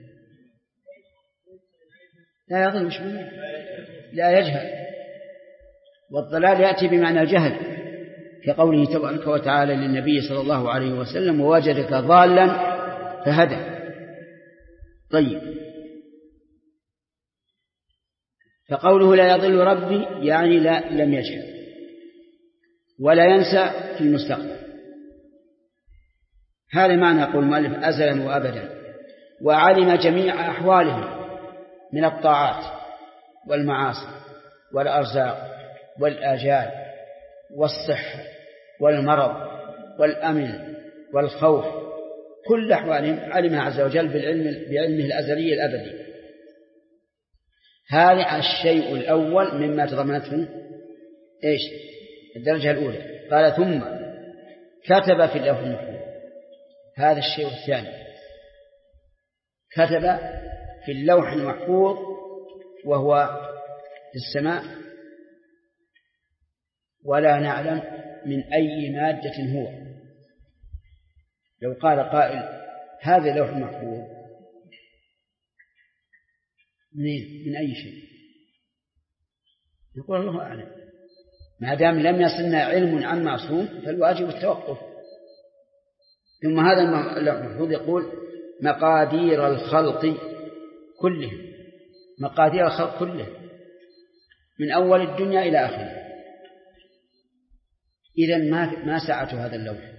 لا يضل مش معنى لا يجهل، والضلال يأتي بمعنى الجهل، كقوله تبارك وتعالى للنبي صلى الله عليه وسلم ووجدك ضالا فهدى. طيب، فقوله لا يضل ربي يعني لم يجهل ولا ينسى في المستقبل. هذا معنى قول المؤلف أزلا وأبدا. وعلم جميع أحوالهم من الطاعات والمعاصي والأرزاق والآجال والصحة والمرض والأمن والخوف، كل أحوالهم علمها عز وجل بعلمه الأزلي الأبدي. هذا الشيء الأول مما تضمنته إيش الدرجة الأولى. قال ثم كتب في اللوح المحفوظ. هذا الشيء الثاني، كتب في اللوح المحفوظ وهو في السماء، ولا نعلم من أي مادة هو. لو قال قائل هذا اللوح المحفوظ من أي شيء، يقول الله أعلم. ما دام لم يصلنا علم عن معصوم فالواجب التوقف. ثم هذا اللوح المحفوظ يقول مقادير الخلق كلهم، مقادير الخلق كلهم من أول الدنيا إلى آخرها. إذن ما سعة هذا اللوح؟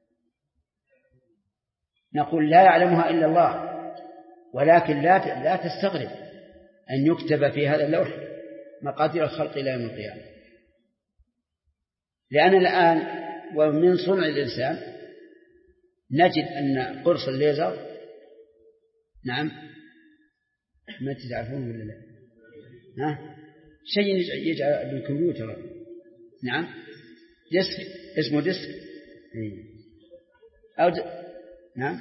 نقول لا يعلمها إلا الله، ولكن لا تستغرب أن يكتب في هذا اللوح مقادير الخلق إلى يوم القيامة، لأن الآن ومن صنع الإنسان نجد أن قرص الليزر، نعم ما تعرفون ولا لا؟ شيء يجعل بالكمبيوتر، نعم ديسك، اسمه ديسك أو نعم.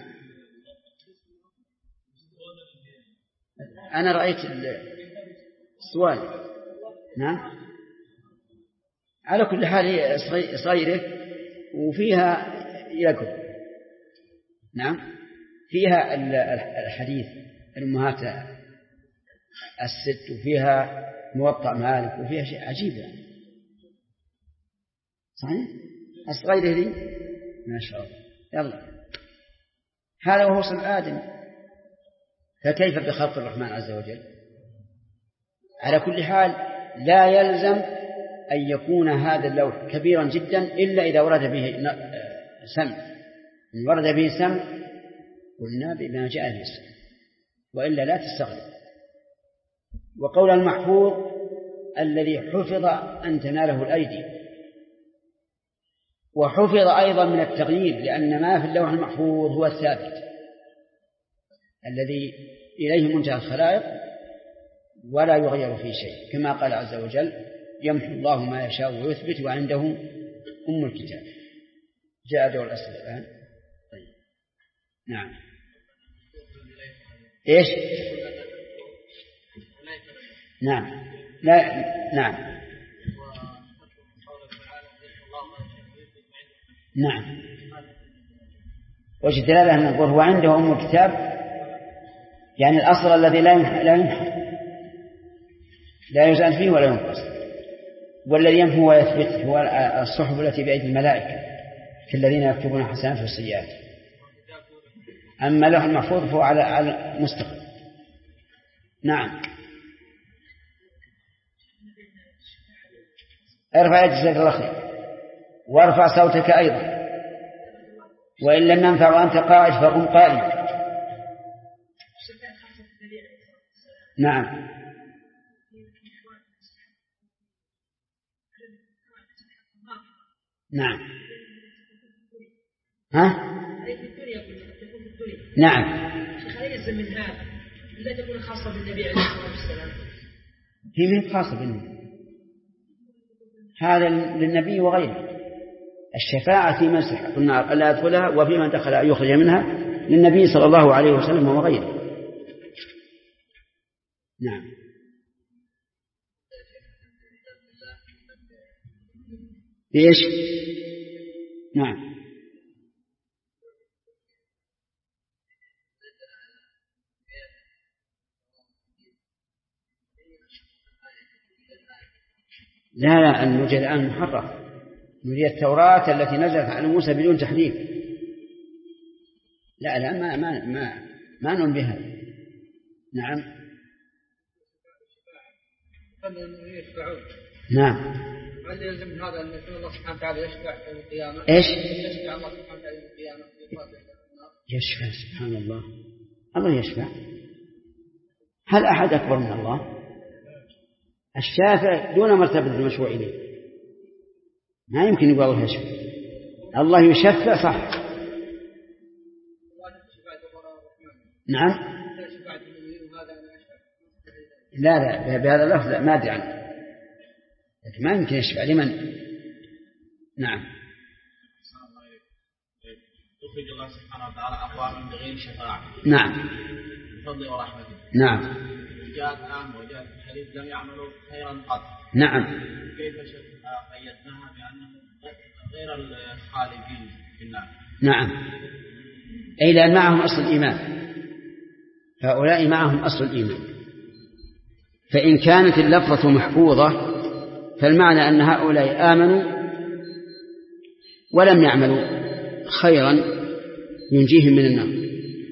أنا رأيت السؤال، نعم. على كل حال هي صغيرة وفيها يكتب، نعم، فيها الحديث الأمهات الست، وفيها موطأ مالك، وفيها شيء عجيب يعني. صحيح الصغيرة دي ما شاء الله. يلا هذا وهو صنع آدم. فكيف بخلق الرحمن عز وجل؟ على كل حال لا يلزم أن يكون هذا اللوح كبيرا جدا إلا إذا ورد به سمع. إن ورد به سمع قلنا بما جاء به السمع، وإلا لا تستغرب. وقول المحفوظ الذي حفظ أن تناله الأيدي، وحفظ أيضا من التغيير، لأن ما في اللوح المحفوظ هو الثابت الذي إليه منتهى الخلائق ولا يغير فيه شيء، كما قال عز وجل يمحو الله ما يشاء ويثبت وعنده أم الكتاب. جاء دور الأسئلة الآن. طيب. نعم. إيش؟ نعم. لا. نعم. نعم. وجه الدلالة أن نقول هو عنده أم الكتاب، يعني الأصل الذي لا يزال فيه ولا ينقص، والذي يمحو ويثبت هو الصحف التي بأيدي الملائكة كالذين يكتبون حسنات والسيئات. أما له المحفوظ فهو على مستقل. نعم. ارفع يدك جزاك الله خير، وارفع صوتك أيضا، وإن لم ينفع وأنت قاعد فقم قائما. نعم. نعم. ها؟ نعم. خلينا من هذا لا تكون خاصة بالنبي عليه الصلاة والسلام. هي من خاصة بالنبي، هذا للنبي وغيره. الشفاعة في من سحق النار ألا يدخلها وفي من دخل يخرج منها للنبي صلى الله عليه وسلم وغيره. نعم. إيش؟ نعم. لا الموجد الآن محرف، موجد التوراة التي نزلت على موسى بدون تحريف. لا ما نؤمن بها. نعم. نعم. هل يلزم من هذا أن يكون الله سبحانه وتعالى يشفع يوم القيامة؟ إيش؟ يشفع الله سبحانه وتعالى يوم القيامة. يشفع سبحان الله. الله يشفع. هل أحد أكبر من الله؟ الشافع دون مرتبة المشروع إليه، ما يمكن يقول الله يشفع. الله يشفع صح. نعم. لا بهذا اللفظ ما أدري عنه، لكن ما يمكن يشفع لمن. نعم. يخرج الله سبحانه وتعالى أقوام بغير شفاعة. نعم. بفضل ورحمته. نعم. وجاءت وجاءت في الحديث لم يعملوا خيرا قط. نعم. كيف قيدناها بأنهم غير الخالدين في النار؟ نعم. أي لأن معهم أصل الإيمان، هؤلاء معهم أصل الإيمان. فإن كانت اللفظة محفوظة فالمعنى أن هؤلاء آمنوا ولم يعملوا خيرا ينجيهم من النار.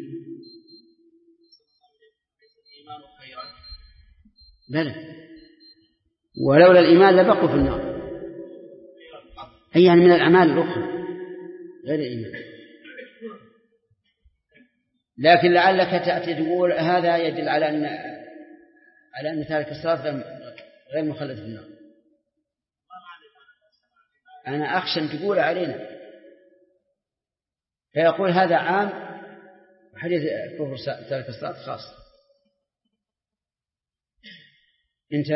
بلى، ولولا الإيمان لبقوا في النار، أي يعني من الأعمال الأخرى غير الإيمان. لكن لعلك تأتي تقول هذا يدل على أن تارك الصلاة غير مخلد في النار. أنا أخشى أن تقول علينا فيقول هذا عام وحديث كفر تارك الصلاة خاص. انت.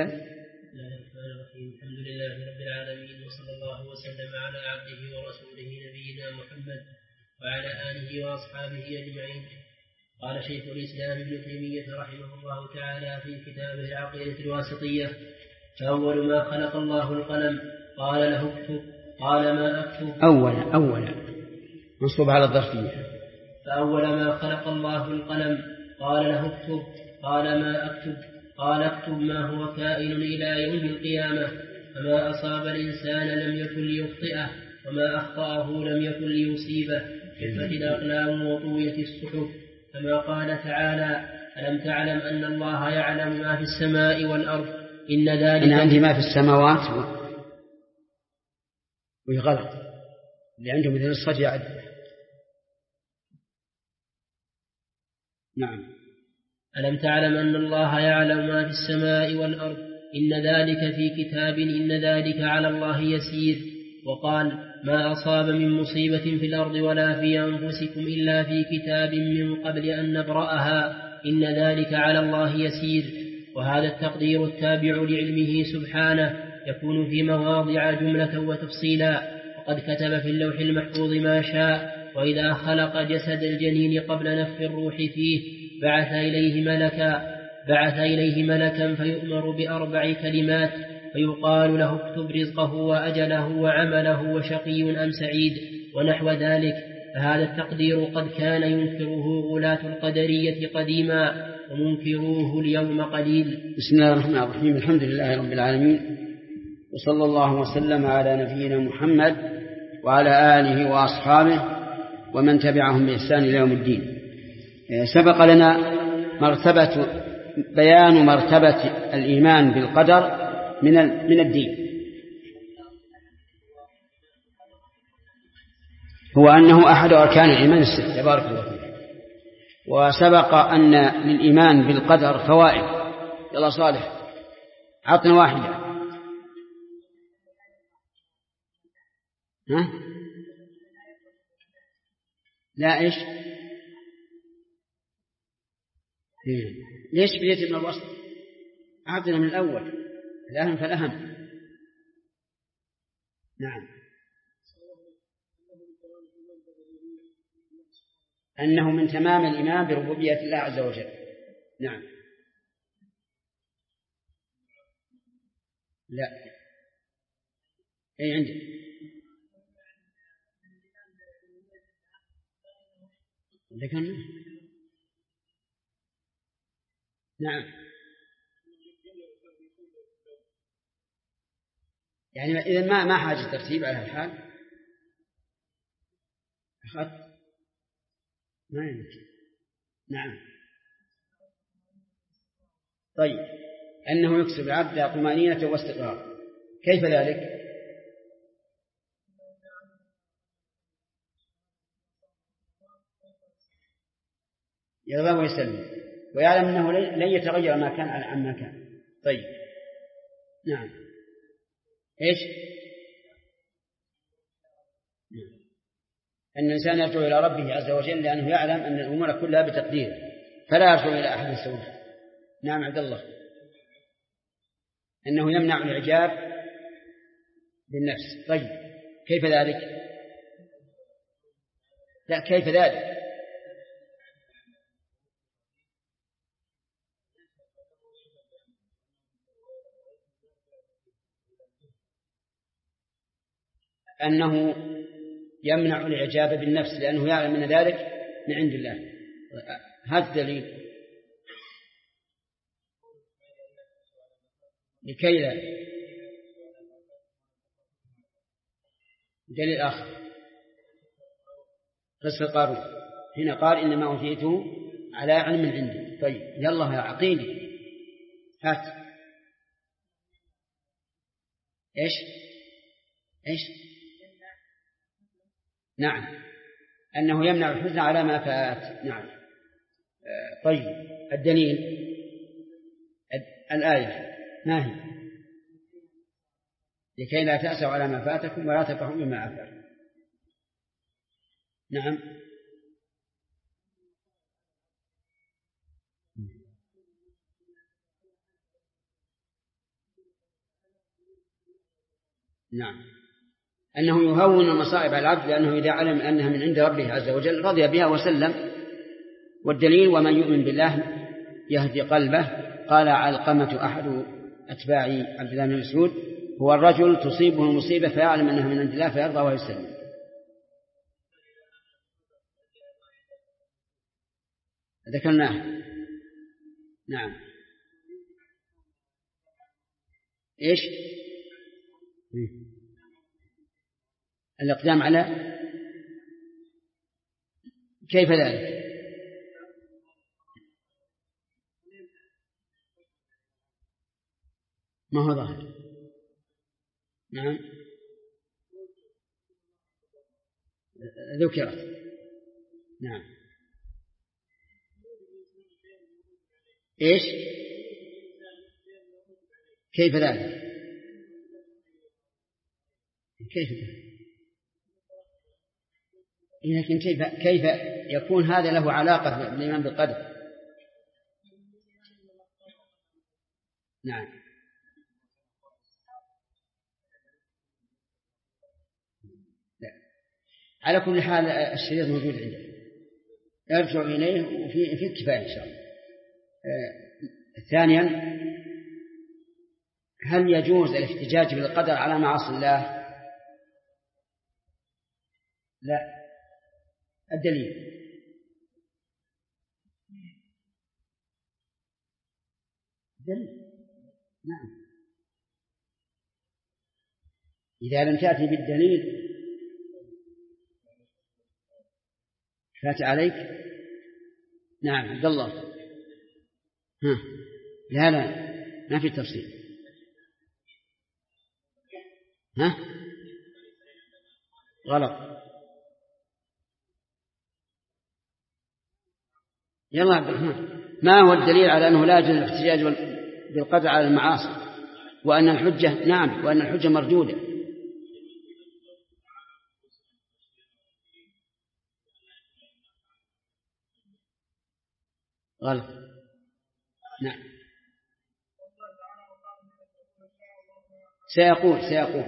الحمد لله رب العالمين، وصلى الله وسلم على عبده ورسوله نبينا محمد وعلى آله وأصحابه أجمعين. قال شيخ الإسلام ابن تيمية رحمه الله تعالى في كتابه العقيدة الواسطية: فأول ما خلق الله القلم قال له اكتب قال ما أكتب. أولا منصوب على الظرفية. فأول ما خلق الله القلم قال له اكتب قال ما أكتب قال اكتب ما هو كائن إلى يوم القيامة، فما أصاب الإنسان لم يكن ليخطئه وما أخطأه لم يكن ليصيبه، كفت الأقلام وطويت الصحف، كما قال تعالى: ألم تعلم أن الله يعلم ما في السماء والأرض إن ذلك أنا عندي ما في السماوات ويغلط اللي عنده مثل الصد يعد. نعم. ألم تعلم أن الله يعلم ما في السماء والأرض إن ذلك في كتاب إن ذلك على الله يسير. وقال ما أصاب من مصيبة في الأرض ولا في أنفسكم إلا في كتاب من قبل أن نبرأها إن ذلك على الله يسير. وهذا التقدير التابع لعلمه سبحانه يكون في مواضع جملة وتفصيلا، وقد كتب في اللوح المحفوظ ما شاء. وإذا خلق جسد الجنين قبل نفخ الروح فيه بعث إليه ملكا فيؤمر بأربع كلمات فيقال له اكتب رزقه وأجله وعمله وشقي أم سعيد ونحو ذلك. فهذا التقدير قد كان ينكره غلاة القدرية قديما ومنكروه اليوم قليل. بسم الله الرحمن الرحيم. الحمد لله رب العالمين، وصلى الله وسلم على نبينا محمد وعلى آله وأصحابه ومن تبعهم بإحسان إلى يوم الدين. سبق لنا بيان مرتبة الإيمان بالقدر من الدين، هو أنه أحد أركان الإيمان الستة. بارك الله فيك. وسبق أن للإيمان بالقدر فوائد. يلا صالح عطنا واحدة. ها؟ لا إيش؟ ليش بديت من الوسط؟ أعطنا من الأول، الأهم فالأهم. نعم. أنه من تمام الإيمان بربوبية الله عز وجل. نعم. لا أي عندك. ذكرنا. نعم. يعني إذا ما حاجة ترتيب على الحال. أخذت ما يمكن. نعم. طيب، أنه يكسب العبد طمأنينة واستقرار. كيف ذلك؟ يرضى ويسلم ويعلم أنه لن يتغير ما كان عن ما كان. طيب. نعم. إيش؟ نعم. أن الإنسان يرجع إلى ربه عز وجل لأنه يعلم أن الأمور كلها بتقديره فلا يرجع إلى أحد سواه. نعم عبد الله. أنه يمنع الإعجاب بالنفس. طيب، كيف ذلك؟ لا، كيف ذلك؟ أنه يمنع الإعجاب بالنفس لأنه يعلم أن ذلك من عند الله. هذا الدليل. لكي لا. دليل آخر قصة قارون، هنا قال إنما أوتيته على علم عندي. طيب يلا يا عقيلي هات. إيش؟ نعم، أنه يمنع الحزن على ما فات. نعم. طيب، الدليل الآية ما هي؟ لكي لا تأسوا على ما فاتكم ولا تفرحوا بما أفاتكم. نعم. نعم، أنه يهون المصائب على العبد لأنه إذا علم أنها من عند ربه عز وجل رضي بها وسلم. والدليل ومن يؤمن بالله يهدي قلبه. قال علقمة أحد أتباع عبد الله بن مسعود هو الرجل تصيبه المصيبة فيعلم أنها من عند الله فيرضى ويسلم. ذكرناه. نعم. إيش؟ الإقدام على كيف ذلك؟ ما هو ظاهر. نعم ذكرت. نعم إيش؟ كيف ذلك؟ كيف ذلك؟ لكن كيف يكون هذا له علاقة بالإيمان بالقدر؟ نعم لا. على كل حال الشريط موجود عندك، ارجع إليه وفي الكفاية إن شاء الله. ثانيا، هل يجوز الاحتجاج بالقدر على معاصي الله؟ لا. الدليل نعم. إذا لم تأتي بالدليل فات عليك. نعم عبد الله. لا ما في تفصيل. غلط. يلا عبد الرحمن، ما هو الدليل على أنه لا يجوز الاحتجاج بالقدر على المعاصي وأن الحجة نعم وأن الحجة مردودة؟ غلط. نعم سيقول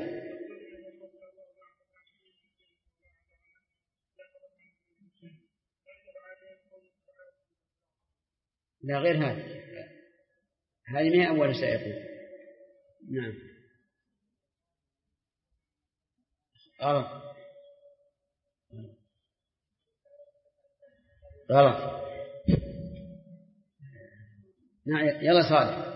لا غير هذه ما هي أول سيقول. نعم غلط. نعم يلا صالح.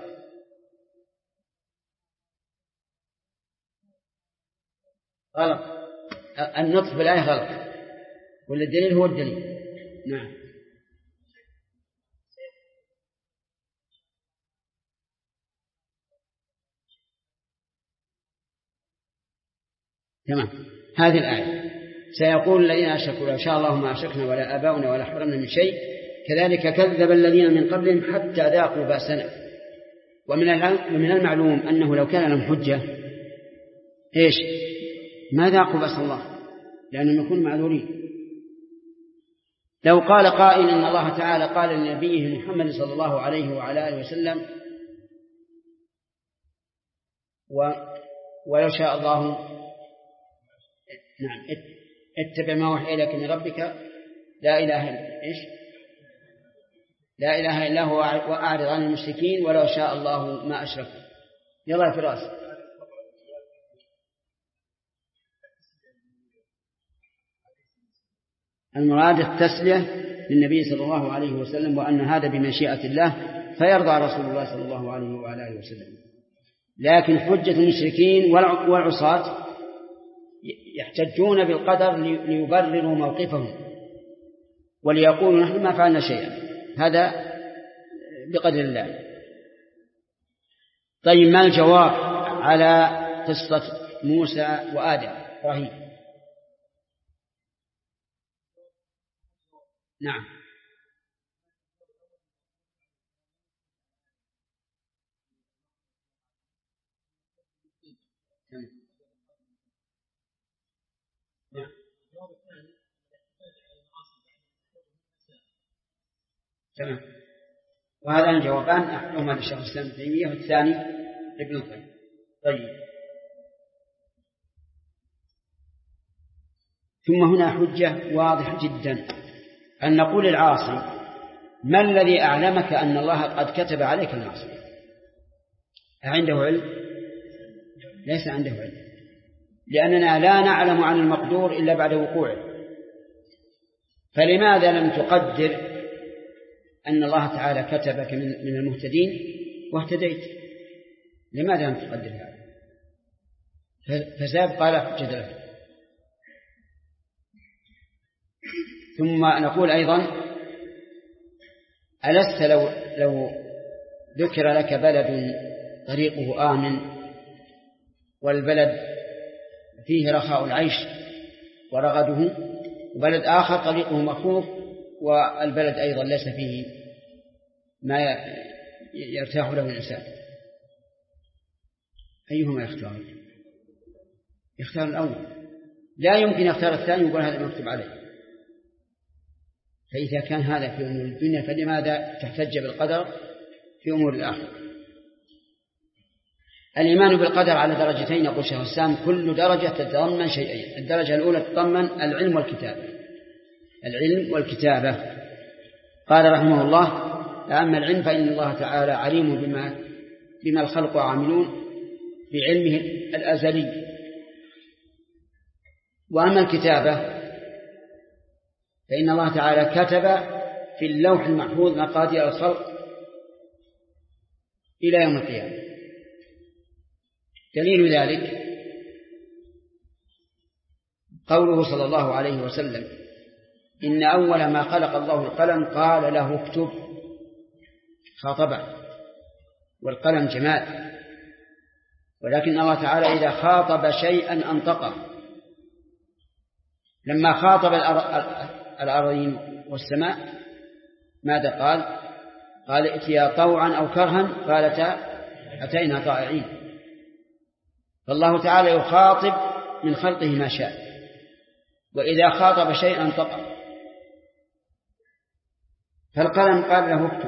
غلط. النطق بالآية غلط، والدليل هو الدليل. نعم تمام. هذه الآية سيقول الذين أشركوا لو شاء الله ما أشركنا ولا آباؤنا ولا حرمنا من شيء كذلك كذب الذين من قبلهم حتى ذاقوا بأسنا. ومن المعلوم أنه لو كان لهم حجة إيش ما ذاقوا بأس الله لأنهم يكونوا معذورين. لو قال قائل إن الله تعالى قال لنبيه محمد صلى الله عليه وعلى آله وسلم ولو شاء الله نعم اتبع ما وحي إليك من ربك لا إله إلا هو وأعرض عن المشركين ولو شاء الله ما أشركوا. يلا يا فراس. المراد التسلية للنبي صلى الله عليه وسلم وأن هذا بمشيئة الله فيرضى رسول الله صلى الله عليه وعلى آله وسلم. لكن حجة المشركين والعصاة يحتجون بالقدر ليبرروا موقفهم وليقولوا نحن ما فعلنا شيئا، هذا بقدر الله. طيب ما الجواب على قصة موسى وآدم إبراهيم؟ نعم تمام. وهذا الجوابان أحدهما للشيخ الإسلام ابن تيمية والثاني لابن القيم. طيب ثم هنا حجة واضحة جدا أن نقول العاصي ما الذي أعلمك أن الله قد كتب عليك المعصية؟ عنده علم؟ ليس عنده علم، لأننا لا نعلم عن المقدور إلا بعد وقوعه. فلماذا لم تقدر أن الله تعالى كتبك من المهتدين واهتديت؟ لماذا لم تقدر هذا؟ فسيبقى لا حجة لك. ثم نقول أيضا ألست لو ذكر لك بلد طريقه آمن والبلد فيه رخاء العيش ورغده، وبلد آخر طريقه مخوف والبلد أيضا ليس فيه ما يرتاح له الإنسان. أيهما يختار؟ يختار الأول، لا يمكن يختار الثاني ويقول هذا مكتوب عليه. فإذا كان هذا في أمور الدنيا فلماذا تحتج بالقدر في أمور الآخرة؟ الإيمان بالقدر على درجتين يقول شيخ الإسلام، كل درجة تتضمن شيئين. الدرجة الأولى تتضمن العلم والكتابة، العلم والكتابة. قال رحمه الله: أما العلم فإن الله تعالى عليم بما الخلق عاملون بعلمه الأزلي. وأما الكتابة فإن الله تعالى كتب في اللوح المحفوظ مقادير الخلق إلى يوم القيامة. دليل ذلك قوله صلى الله عليه وسلم: إن أول ما خلق الله القلم قال له اكتب، خاطبه، والقلم جماد، ولكن الله تعالى إذا خاطب شيئا أنطقه. لما خاطب الأرضين والسماء ماذا قال؟ قال: ائتيا طوعا أو كرها، قالتا أتينا طائعين. فالله تعالى يخاطب من خلقه ما شاء، وإذا خاطب شيئا انطقه. فالقلم قال له اكتب،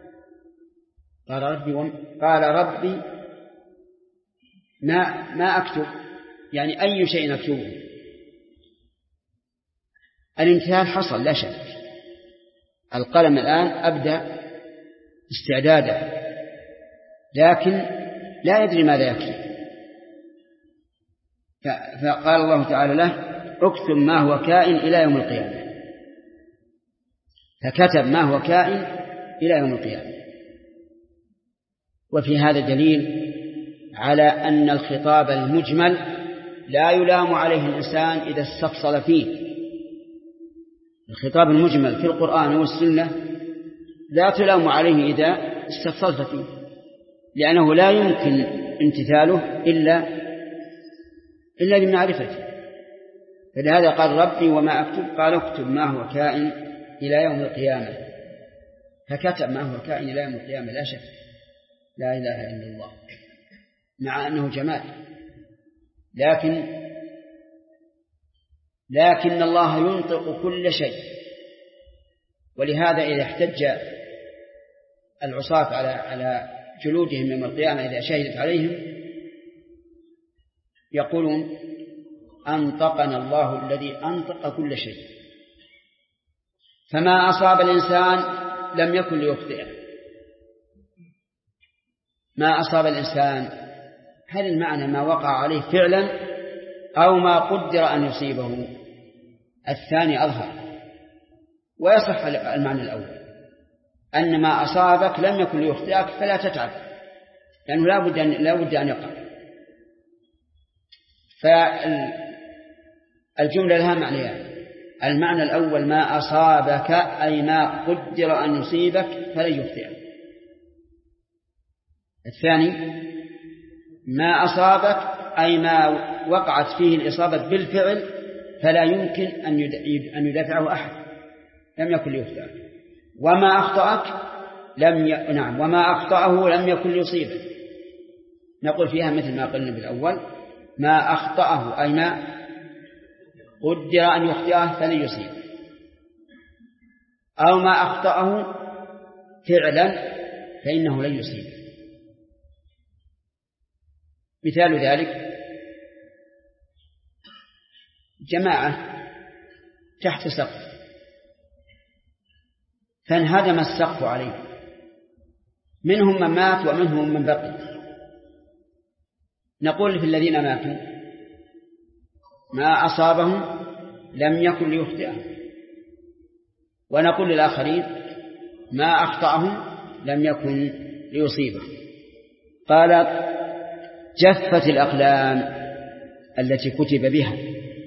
قال ربي ما أكتب، يعني أي شيء أكتبه. الامتثال حصل لا شك، القلم الآن أبدأ استعداده، لكن لا يدري ماذا يكتب. فقال الله تعالى له: اكتب ما هو كائن إلى يوم القيامة. فكتب ما هو كائن إلى يوم القيامة. وفي هذا دليل على أن الخطاب المجمل لا يلام عليه الإنسان إذا استفصل فيه. الخطاب المجمل في القرآن والسنة لا تلام عليه إذا استفصلت فيه، لأنه لا يمكن امتثاله إلا بمعرفته. فلهذا قال ربي وما أكتب، قال اكتب ما هو كائن إلى يوم القيامة. فكتب ما هو كائن إلى يوم القيامة لا شك، لا إله إلا الله، مع أنه جمال، لكن الله ينطق كل شيء. ولهذا إذا احتج العصاة على جلودهم يوم القيامة إذا شهدت عليهم يقولون: أنطقنا الله الذي أنطق كل شيء. فما أصاب الإنسان لم يكن ليخطئه. ما أصاب الإنسان، هل المعنى ما وقع عليه فعلا أو ما قدر أن يصيبه؟ الثاني أظهر، ويصح المعنى الأول، أن ما أصابك لم يكن ليخطئك فلا تتعب، لأنه لا بد أن يقع. فالجملة لها معنيان: المعنى الأول ما أصابك أي ما قدر أن يصيبك فلن يخطئك. الثاني ما أصابك أي ما وقعت فيه الإصابة بالفعل فلا يمكن أن يدافعه أحد، لم يكن ليخطئك. وما أخطأك وما أخطأه لم يكن ليصيبه. نقول فيها مثل ما قلنا بالأول: ما أخطأه أي ما قدر أن يخطئه فلن يصيبه، أو ما أخطأه فعلا فإنه لن يصيبه. مثال ذلك جماعة تحت سقف فانهدم السقف عليه، منهم من مات ومنهم من بقي. نقول في الذين ماتوا: ما أصابهم لم يكن ليخطئهم. ونقول للآخرين: ما أخطأهم لم يكن ليصيبهم. قال: جفت الأقلام التي كتب بها.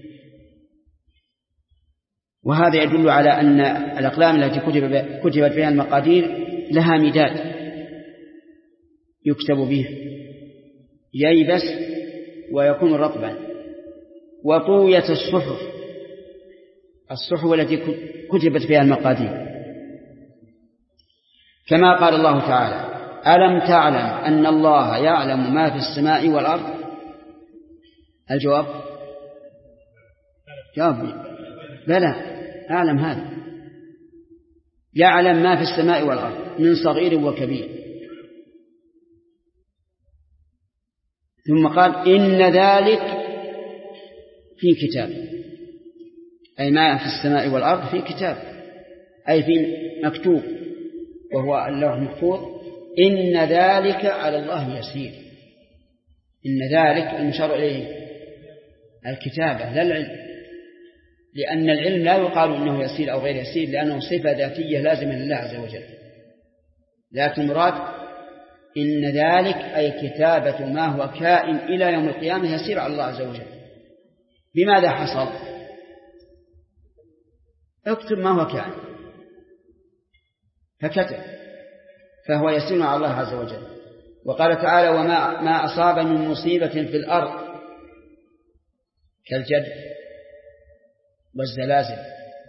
وهذا يدل على أن الأقلام التي كتبت بها المقادير لها مداد يكتب به، ييبس ويكون رطبا. وطويت الصحف التي كتبت فيها المقادير، كما قال الله تعالى: ألم تعلم أن الله يعلم ما في السماء والأرض؟ الجواب بلى، أعلم هذا، يعلم ما في السماء والأرض من صغير وكبير. ثم قال: إن ذلك في كتاب، أي ما في السماء والأرض في كتاب، أي في مكتوب وهو اللوح المحفوظ. إن ذلك على الله يسير. إن ذلك المشار إليه الكتابة لا العلم، لأن العلم لا يقال إنه يسير أو غير يسير، لأنه صفة ذاتية لازمة لله عز وجل. لكن مراد إن ذلك أي كتابة ما هو كائن إلى يوم القيامة يسير على الله عز وجل. بماذا حصل؟ اكتب ما هو كائن، فكتب، فهو يسير على الله عز وجل. وقال تعالى: وما أصاب من مصيبة في الأرض كالجد والزلازل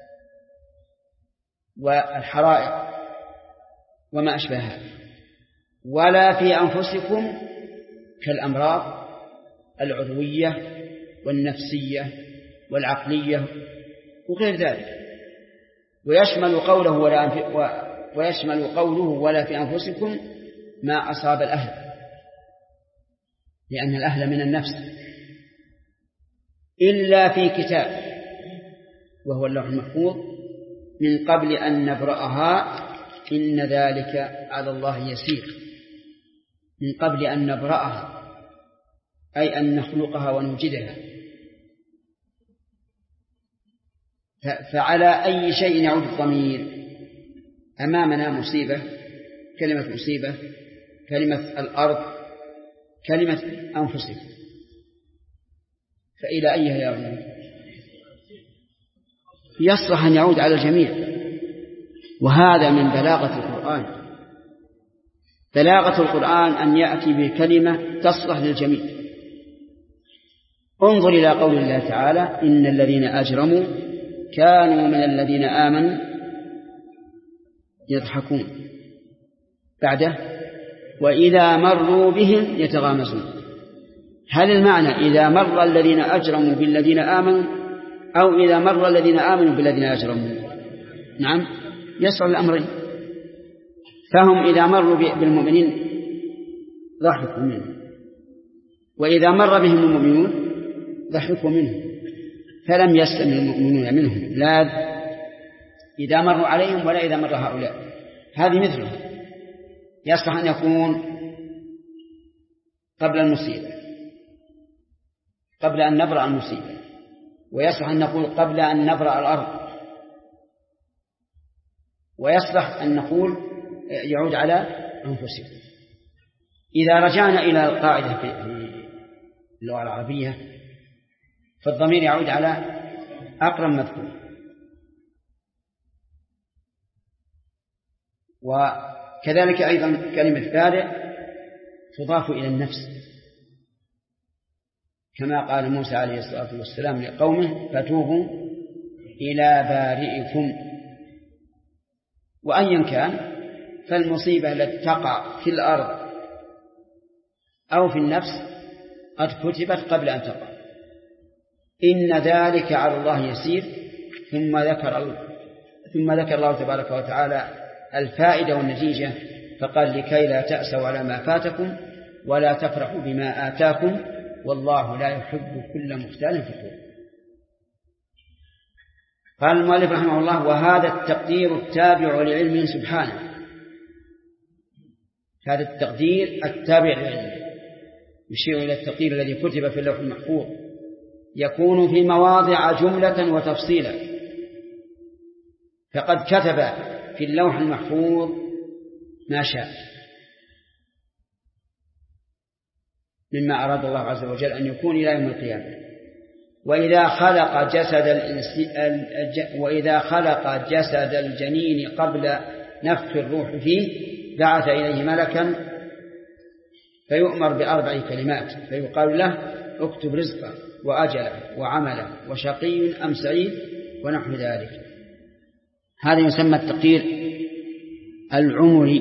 والحرائق وما أشبهها، ولا في أنفسكم كالأمراض العضوية والنفسية والعقلية وغير ذلك. ويشمل قوله ولا في أنفسكم ما أصاب الأهل، لأن الأهل من النفس، إلا في كتاب وهو اللوح المحفوظ من قبل أن نبرأها إن ذلك على الله يسير. من قبل أن نبرأها أي أن نخلقها ونوجدها. فعلى أي شيء يعود الضمير؟ أمامنا مصيبة، كلمة مصيبة، كلمة الأرض، كلمة أنفسكم، فإلى أيها يعود؟ يصلح أن يعود على الجميع. وهذا من بلاغة القرآن. بلاغة القرآن أن يأتي بكلمة تصلح للجميع. انظر إلى قول الله تعالى: إن الذين أجرموا كانوا من الذين آمنوا يضحكون. بعده: وإذا مروا بهم يتغامزون. هل المعنى إذا مر الذين أجرموا بالذين آمنوا، أو إذا مر الذين آمنوا بالذين أجرموا؟ نعم، يصل الأمرين. فهم إذا مروا بالمؤمنين ضحكوا منهم، وإذا مر بهم المؤمنون ضحكوا منهم، فلم يسلم المؤمنون منهم، لا إذا مروا عليهم ولا إذا مر هؤلاء. هذه مثله، يصلح أن يكون قبل المصيبة، قبل أن نبرأ المصيبة، ويصلح أن نقول قبل أن نبرأ الأرض، ويصلح أن نقول يعود على أنفسكم. إذا رجعنا إلى القاعدة في اللغة العربية فالضمير يعود على أقرب مذكور. وكذلك أيضا كلمة بارئ تضاف إلى النفس، كما قال موسى عليه الصلاة والسلام لقومه: فتوبوا إلى بارئكم. وأيا كان فالمصيبة التي تقع في الأرض أو في النفس قد كتبت قبل أن تقع. إن ذلك على الله يسير. ثم ذكر الله تبارك وتعالى الفائدة والنتيجة، فقال: لكي لا تأسوا على ما فاتكم ولا تفرحوا بما آتاكم والله لا يحب كل مختال فخور. قال المؤلف رحمه الله: وهذا التقدير التابع لعلمه سبحانه. هذا التقدير التابع لعلمه يشير إلى التقدير الذي كتب في اللوح المحفوظ، يكون في مواضع جملة وتفصيلا. فقد كتب في اللوح المحفوظ ما شاء مما أراد الله عز وجل أن يكون إلى يوم القيامة. وإذا خلق جسد الجنين قبل نفخ الروح فيه بعث إليه ملكا فيؤمر ب4 كلمات، فيقال له اكتب رزقه وأجله وعمله وشقي أم سعيد ونحو ذلك. هذا يسمى التقدير العمري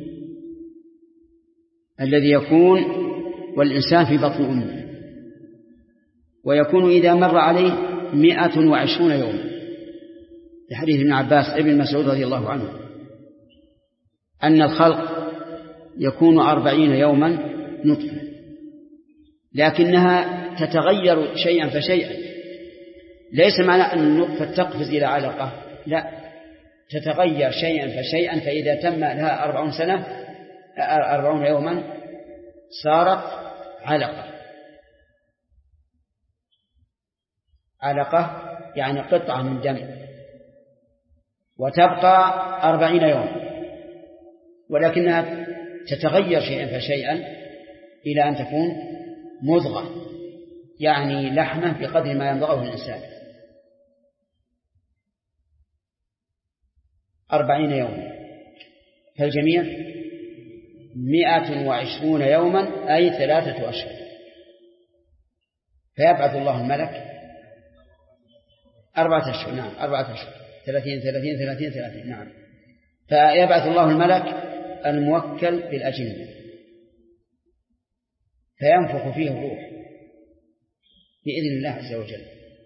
الذي يكون والإنسان في بطن أمه، ويكون إذا مر عليه 120 يوما، لحديث ابن عباس ابن مسعود رضي الله عنه أن الخلق يكون 40 يوما نطفة، لكنها تتغير شيئا فشيئا، ليس معنى أن النطفة تقفز إلى علقة، لا، تتغير شيئا فشيئا، فإذا تم لها 40 يوما صارت علقة يعني قطعة من دم، وتبقى 40 يوما، ولكنها تتغير شيئا فشيئا إلى أن تكون مضغة، يعني لحمة بقدر ما يمضغه الإنسان. 40 يوما، فالجميع 120 يوما أي 3 أشهر. فيبعث الله الملك 4 أشهر، نعم 4 أشهر، 30 نعم. فيبعث الله الملك الموكل بالأجنة فينفخ فيه الروح بإذن الله عز وجل.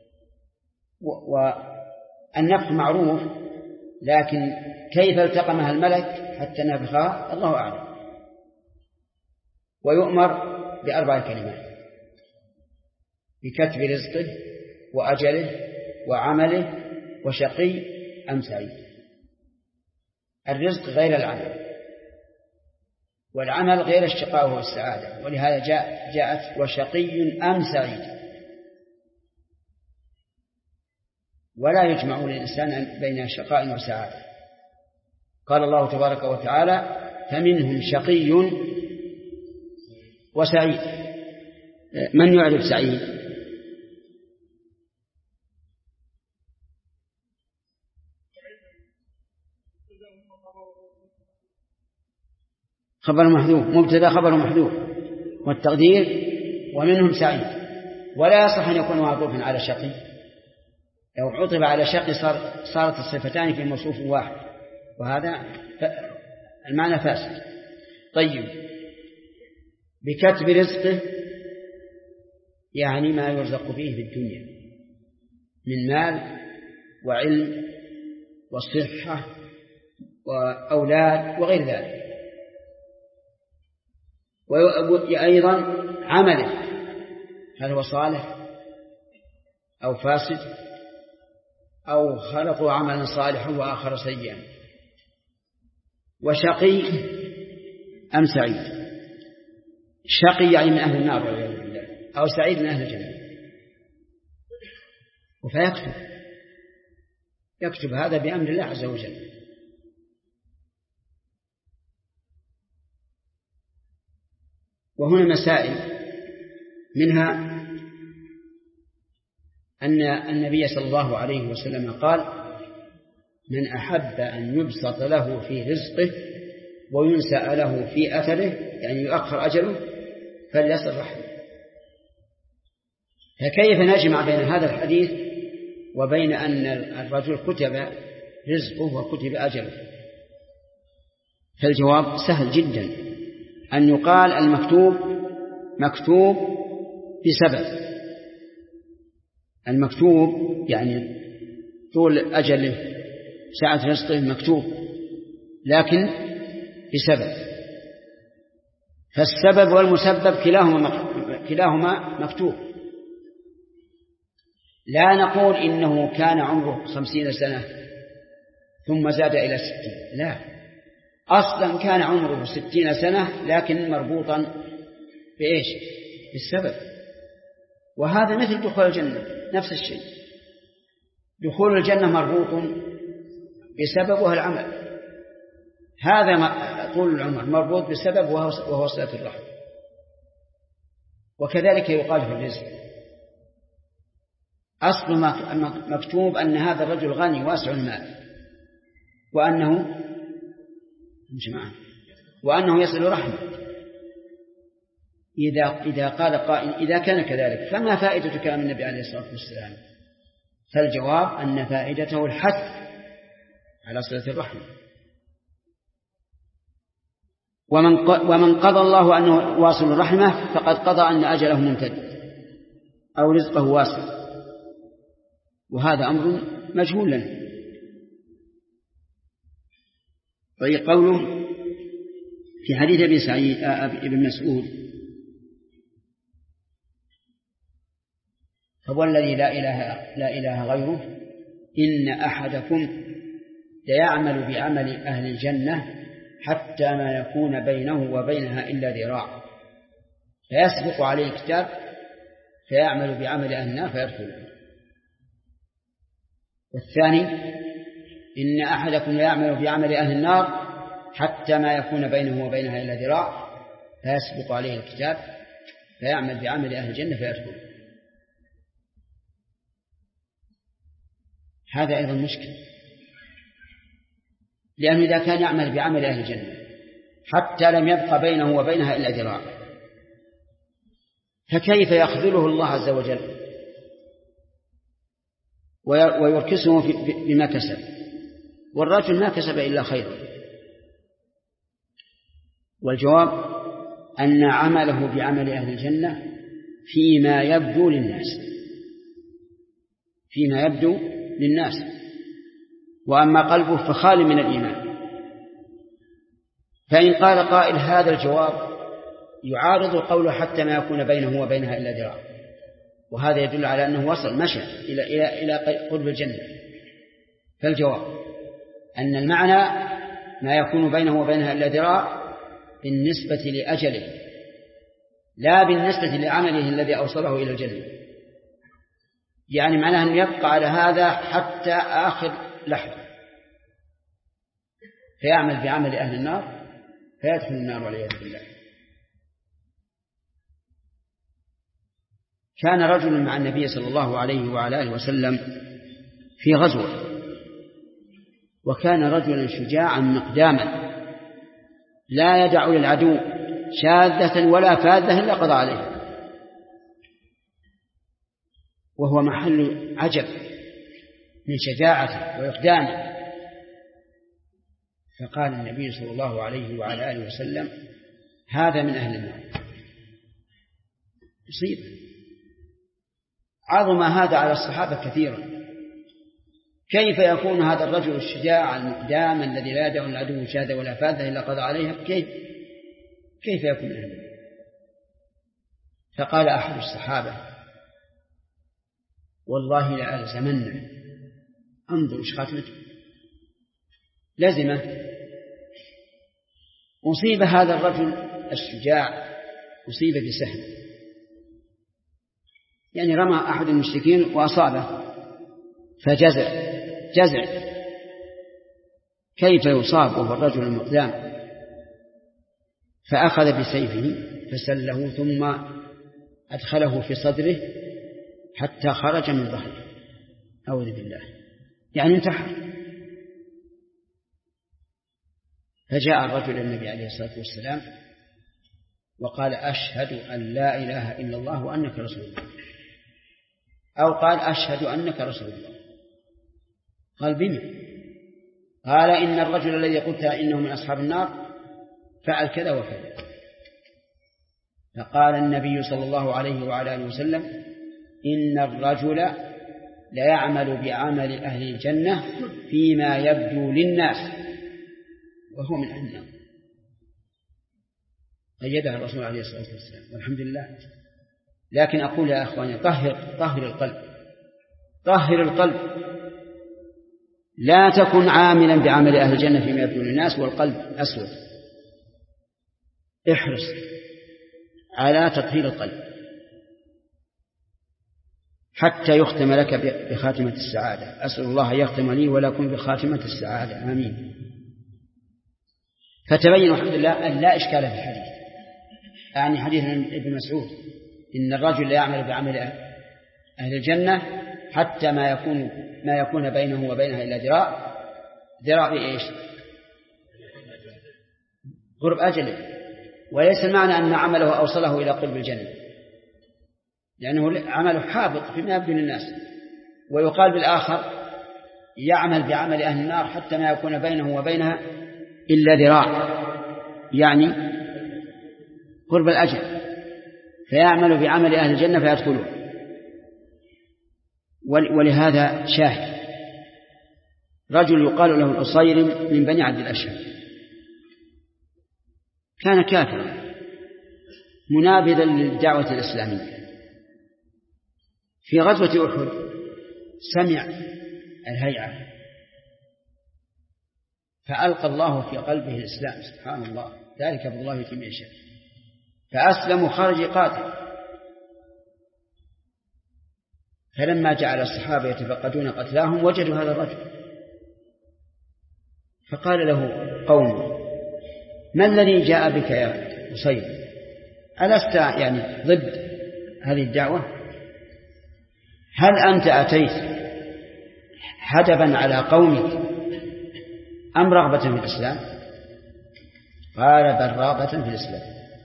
والنفخ معروف، لكن كيف التقمها الملك حتى نفخها الله أعلم. ويؤمر ب4 كلمات: بكتب رزقه وأجله وعمله وشقي أم سعيد. الرزق غير العمل، والعمل غير الشقاء والسعادة، ولهذا جاءت وشقي أم سعيد، ولا يجمع للإنسان بين شقاء وسعادة. قال الله تبارك وتعالى: فمنهم شقي وسعيد. من يعرف سعيد؟ خبر محذوف، مبتدا خبر محذوف، والتقدير ومنهم سعيد. ولا يصح أن يكون معطوفا على شقي، لو عطف على شقي صارت الصفتان في موصوف واحد، وهذا المعنى فاسد. طيب، بكتب رزقه يعني ما يرزق فيه في الدنيا من مال وعلم وصحة وأولاد وغير ذلك. وأيضا عمله، هل هو صالح أو فاسد، أو خلقوا عملا صالحا وآخر سيئا. وشقي أم سعيد؟ شقي يعني من أهل النار والعياذ بالله، أو سعيد من أهل الجنة. يكتب هذا بأمر الله عز وجل. وهنا مسائل، منها أن النبي صلى الله عليه وسلم قال: من أحب أن يبسط له في رزقه وينسأ له في أثره، يعني يؤخر أجله، فليصل رحمه. فكيف نجمع بين هذا الحديث وبين أن الرجل كتب رزقه وكتب أجله؟ فالجواب سهل جدا، أن يقال المكتوب مكتوب بسبب. المكتوب يعني طول أجله، ساعة رزقه مكتوب، لكن بسبب. فالسبب والمسبب كلاهما مكتوب. لا نقول إنه كان عمره 50 سنة ثم زاد إلى 60، لا، أصلا كان عمره 60 سنة لكن مربوطا بإيش؟ بالسبب. وهذا مثل دخول الجنة، نفس الشيء. دخول الجنة مربوط بسبب وهو العمل، هذا طول العمر مربوط بسبب وهو صلة الرحم. وكذلك يقال في الرزق، أصل مكتوب أن هذا الرجل غني واسع المال، وأنه يصل رحمه، إذا قال قائل إذا كان كذلك فما فائدة كلام النبي عليه الصلاة والسلام؟ فالجواب أن فائدته الحث على صلة الرحم. ومن قضى الله أنه واصل الرحمة فقد قضى أن أجله ممتد أو رزقه واسع، وهذا أمر مجهول لنا. قوله في حديث ابن مسعود: هو الذي لا إله غيره إن أحدكم ليعمل بعمل أهل الجنة حتى ما يكون بينه وبينها إلا ذراع فيسبق عليه الكتاب فيعمل بعمل أهل النار فيدخل. والثاني: إن أحدكم ليعمل بعمل أهل النار حتى ما يكون بينه وبينها إلا ذراع فيسبق عليه الكتاب فيعمل بعمل أهل الجنة فيدخل. هذا أيضا مشكل، لأنه إذا كان يعمل بعمل أهل الجنة حتى لم يبقى بينه وبينها إلا ذراع فكيف يخذله الله عز وجل ويركسه بما كسب؟ والرجل ما كسب إلا خيرا. والجواب أن عمله بعمل أهل الجنة فيما يبدو للناس، وأما قلبه فخال من الإيمان. فإن قال قائل هذا الجواب يعارض قوله حتى ما يكون بينه وبينها إلا ذراع، وهذا يدل على أنه وصل مشى إلى قرب الجنة. فالجواب أن المعنى ما يكون بينه وبينها إلا ذراع بالنسبة لأجله لا بالنسبة لعمله الذي أوصله إلى الجنة. يعني معناه أن يبقى على هذا حتى آخر لحظة فيعمل بعمل أهل النار فيدخل النار والعياذ بالله. كان رجل مع النبي صلى الله عليه وعلى آله وسلم في غزوة، وكان رجلا شجاعا مقداما لا يدع للعدو شاذة ولا فاذة إلا قضى عليه، وهو محل عجب من شجاعته وإقدامه. فقال النبي صلى الله عليه وعلى آله وسلم: هذا من أهل النار. مصيبة. عظم هذا على الصحابة كثيرا. كيف يكون هذا الرجل الشجاع المقدام الذي لا يدع العدو شاذة ولا فاذة إلا قضى عليها؟ كيف يكون من أهل النار؟ فقال أحد الصحابة: والله لألزمنه. انظر إيش خاتمته، لزمه. أصيب هذا الرجل الشجاع، أصيب بسهم، يعني رمى أحد المشركين وأصابه فجزع. كيف يصاب وهو الرجل المقدام؟ فأخذ بسيفه فسله ثم أدخله في صدره حتى خرج من ظهره. أعوذ بالله، يعني انتحر. فجاء الرجل النبي عليه الصلاة والسلام وقال: أشهد أن لا إله إلا الله وأنك رسول الله، أو قال: أشهد أنك رسول الله. قال: بما؟ قال: إن الرجل الذي قلت إنه من أصحاب النار فعل كذا وكذا. فقال النبي صلى الله عليه وعلى آله وسلم: إن الرجل ليعمل بعمل أهل الجنة فيما يبدو للناس وهو من أهل النار. قيدها الرسول عليه الصلاة والسلام، والحمد لله. لكن أقول يا أخواني: طهر القلب، لا تكن عاملا بعمل أهل الجنة فيما يبدو للناس والقلب أسود. احرص على تطهير القلب حتى يختم لك بخاتمة السعادة. أسأل الله يختم لي ولكم بخاتمة السعادة، آمين. فتبين الحمد لله أن لا إشكال في الحديث، يعني حديث ابن مسعود: إن الرجل لا يعمل بعمل أهل الجنة حتى ما يكون بينه وبينها إلا ذراع بإيش؟ قرب أجله. وليس المعنى أن عمله أوصله إلى قلب الجنة، لأنه عمله حابط فيما يبدو للناس. ويقال بالآخر يعمل بعمل أهل النار حتى ما يكون بينه وبينها إلا ذراع، يعني قرب الأجل، فيعمل بعمل أهل الجنة فيدخلون. ولهذا شاهد رجل يقال له الأصيرم من بني عبد الأشهر، كان كافرا منابذا للدعوة الإسلامية. في غزوة أحد سمع الهيعة فألقى الله في قلبه الإسلام، سبحان الله، ذلك بالله يتم يشاء، فأسلم وخرج قاتل. فلما جعل الصحابة يتفقدون قتلاهم وجدوا هذا الرجل، فقال له قوم: ما الذي جاء بك يا أصيب؟ ألست يعني ضد هذه الدعوة؟ هل أنت أتيت حدبا على قومك أم رغبة في الإسلام؟ قال: بل رغبة في الإسلام.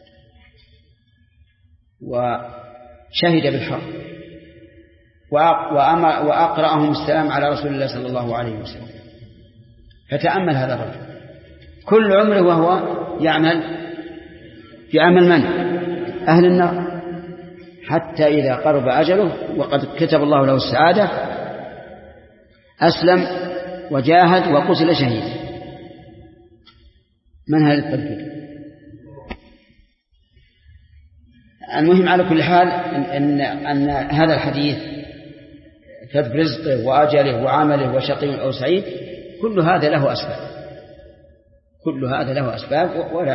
وشهد بالحق وأقرأهم السلام على رسول الله صلى الله عليه وسلم. فتأمل هذا الرجل كل عمره وهو يعمل في عمل من؟ أهل النار، حتى إذا قرب أجله وقد كتب الله له السعادة أسلم وجاهد وقتل شهيد. من هذا التدبير؟ المهم على كل حال أن هذا الحديث كتب رزقه وأجله وعمله وشقي أو سعيد كل هذا له أسباب، كل هذا له أسباب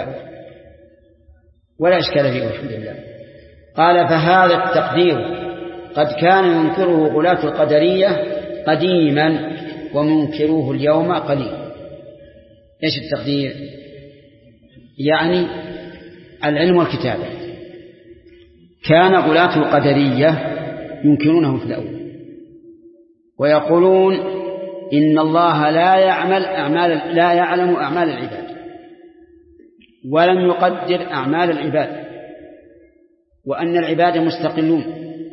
ولا إشكال فيه الحمد لله. قال: فهذا التقدير قد كان ينكره غلاة القدرية قديما ومنكروه اليوم قليل. إيش التقدير؟ يعني العلم والكتابة. كان غلاة القدرية ينكرونه في الأول ويقولون إن الله لا يعلم أعمال العباد ولم يقدر أعمال العباد، وأن العباد مستقلون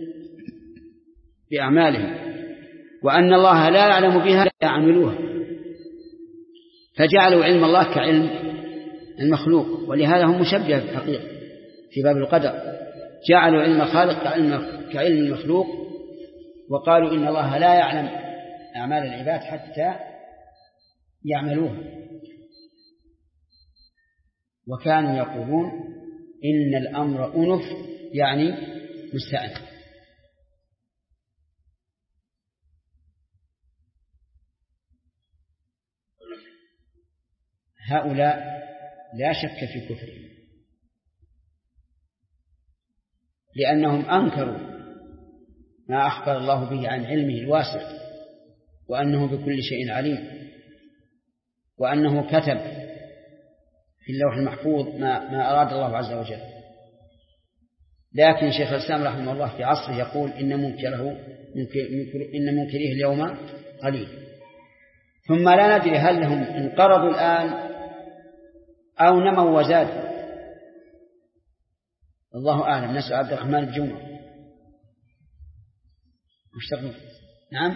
بأعمالهم، وأن الله لا يعلم بها لا يعملوها، فجعلوا علم الله كعلم المخلوق. ولهذا هم مشبهة في الحقيقة في باب القدر، جعلوا علم الخالق كعلم المخلوق، وقالوا إن الله لا يعلم أعمال العباد حتى يعملوها. وكانوا يقولون إن الأمر أنف، يعني مستأنف. هؤلاء لا شك في كفرهم، لأنهم أنكروا ما أخبر الله به عن علمه الواسع، وأنه بكل شيء عليم، وأنه كتب في اللوح المحفوظ ما أراد الله عز وجل. لكن شيخ الإسلام رحمه الله في عصره يقول إن منكريه اليوم قليل. ثم لا ندري هل هم انقرضوا الآن أو نموا وزادوا، الله أعلم. نسأل عبد الرحمن الجمعة مشتغل. نعم،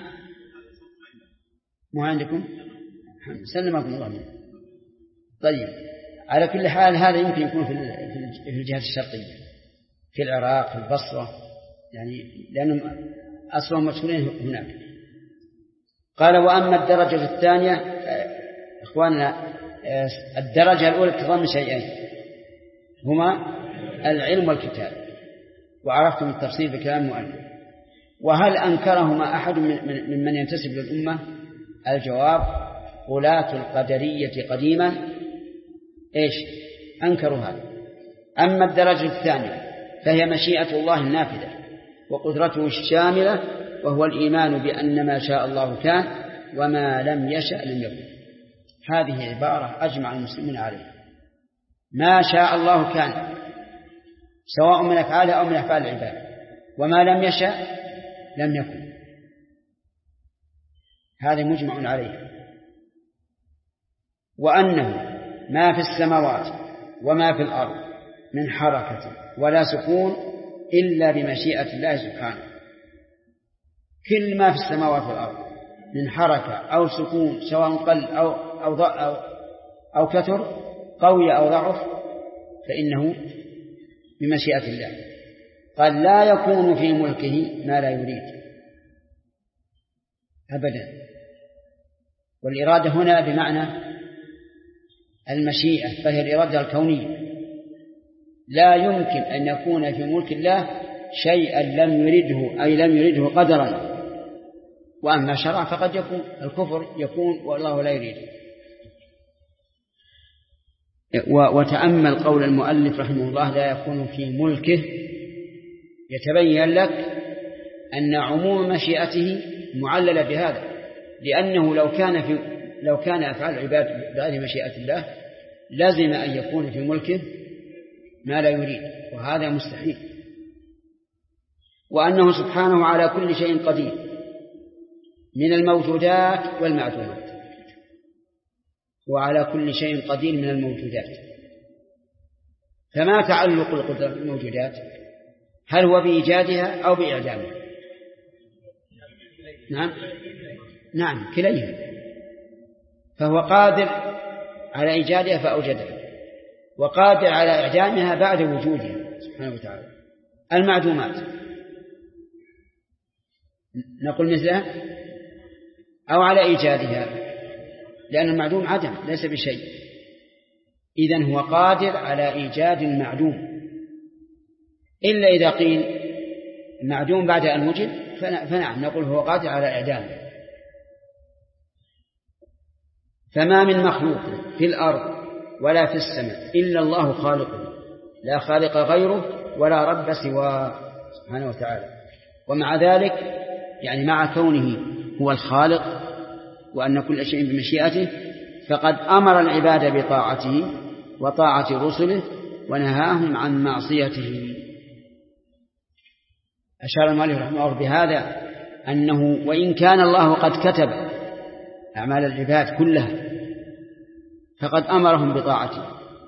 مو عندكم؟ سلمكم الله منه. طيب، على كل حال هذا يمكن يكون في الجهة الشرقية، في العراق، في البصرة، يعني لأنهم أصلهم مسؤولين هناك. قال: وأما الدرجة الثانية إخواننا، الدرجة الأولى تضمن شيئين هما العلم والكتاب، وعرفتم التفصيل بكلام مؤلف. وهل أنكرهما أحد ممن ينتسب للأمة؟ الجواب: غلاة القدرية قديما إيش أنكروا هذا. أما الدرجة الثانية فهي مشيئة الله النافذة وقدرته الشاملة، وهو الإيمان بأن ما شاء الله كان وما لم يشأ لم يكن. هذه عبارة أجمع المسلمين عليها. ما شاء الله كان، سواء من أفعاله أو من أفعال العباد، وما لم يشأ لم يكن. هذا مجمع عليه. وأنه ما في السماوات وما في الأرض من حركة ولا سكون إلا بمشيئة الله سبحانه. كل ما في السماوات والأرض من حركة أو سكون سواء قل أو كثر قوي أو ضعف فإنه بمشيئة الله. قال لا يكون في ملكه ما لا يريد أبدا. والإرادة هنا بمعنى المشيئة، فهي الإرادة الكونية. لا يمكن أن يكون في ملك الله شيئا لم يرده، أي لم يرده قدرا، وأما شرع فقد يكون الكفر يكون والله لا يريد. وتأمل قول المؤلف رحمه الله لا يكون في ملكه، يتبين لك أن عموم مشيئته معللة بهذا، لأنه لو كان أفعال العباد بغير مشيئة الله لازم أن يكون في ملكه ما لا يريد، وهذا مستحيل. وأنه سبحانه على كل شيء قدير من الموجودات والمعدومات، وعلى كل شيء قدير من الموجودات. فما تعلق القدرة بالموجودات؟ هل هو بإيجادها أو بإعدامها؟ نعم كليهما. فهو قادر على إيجادها فأوجدها، وقادر على إعدامها بعد وجودها سبحانه وتعالى. المعدومات نقول مثلها أو على إيجادها، لأن المعدوم عدم ليس بشيء، إذن هو قادر على إيجاد المعدوم، إلا إذا قيل المعدوم بعد أن وجد فنعم نقول هو قادر على إعدامه. فما من مخلوق في الأرض ولا في السماء إلا الله خالقه، لا خالق غيره ولا رب سواه سبحانه وتعالى. ومع ذلك يعني مع كونه هو الخالق وأن كل شيء بمشيئته، فقد أمر العباد بطاعته وطاعة رسله ونهاهم عن معصيته. أشار المؤلف رحمه الله بهذا أنه وإن كان الله قد كتب أعمال العباد كلها فقد أمرهم بطاعته،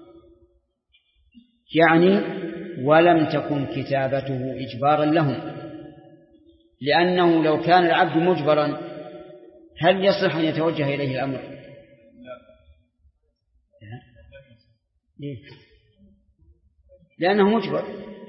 يعني ولم تكن كتابته إجبارا لهم، لأنه لو كان العبد مجبرا هل يصح أن يتوجه إليه الأمر؟ ليه؟ لأنه مجبر،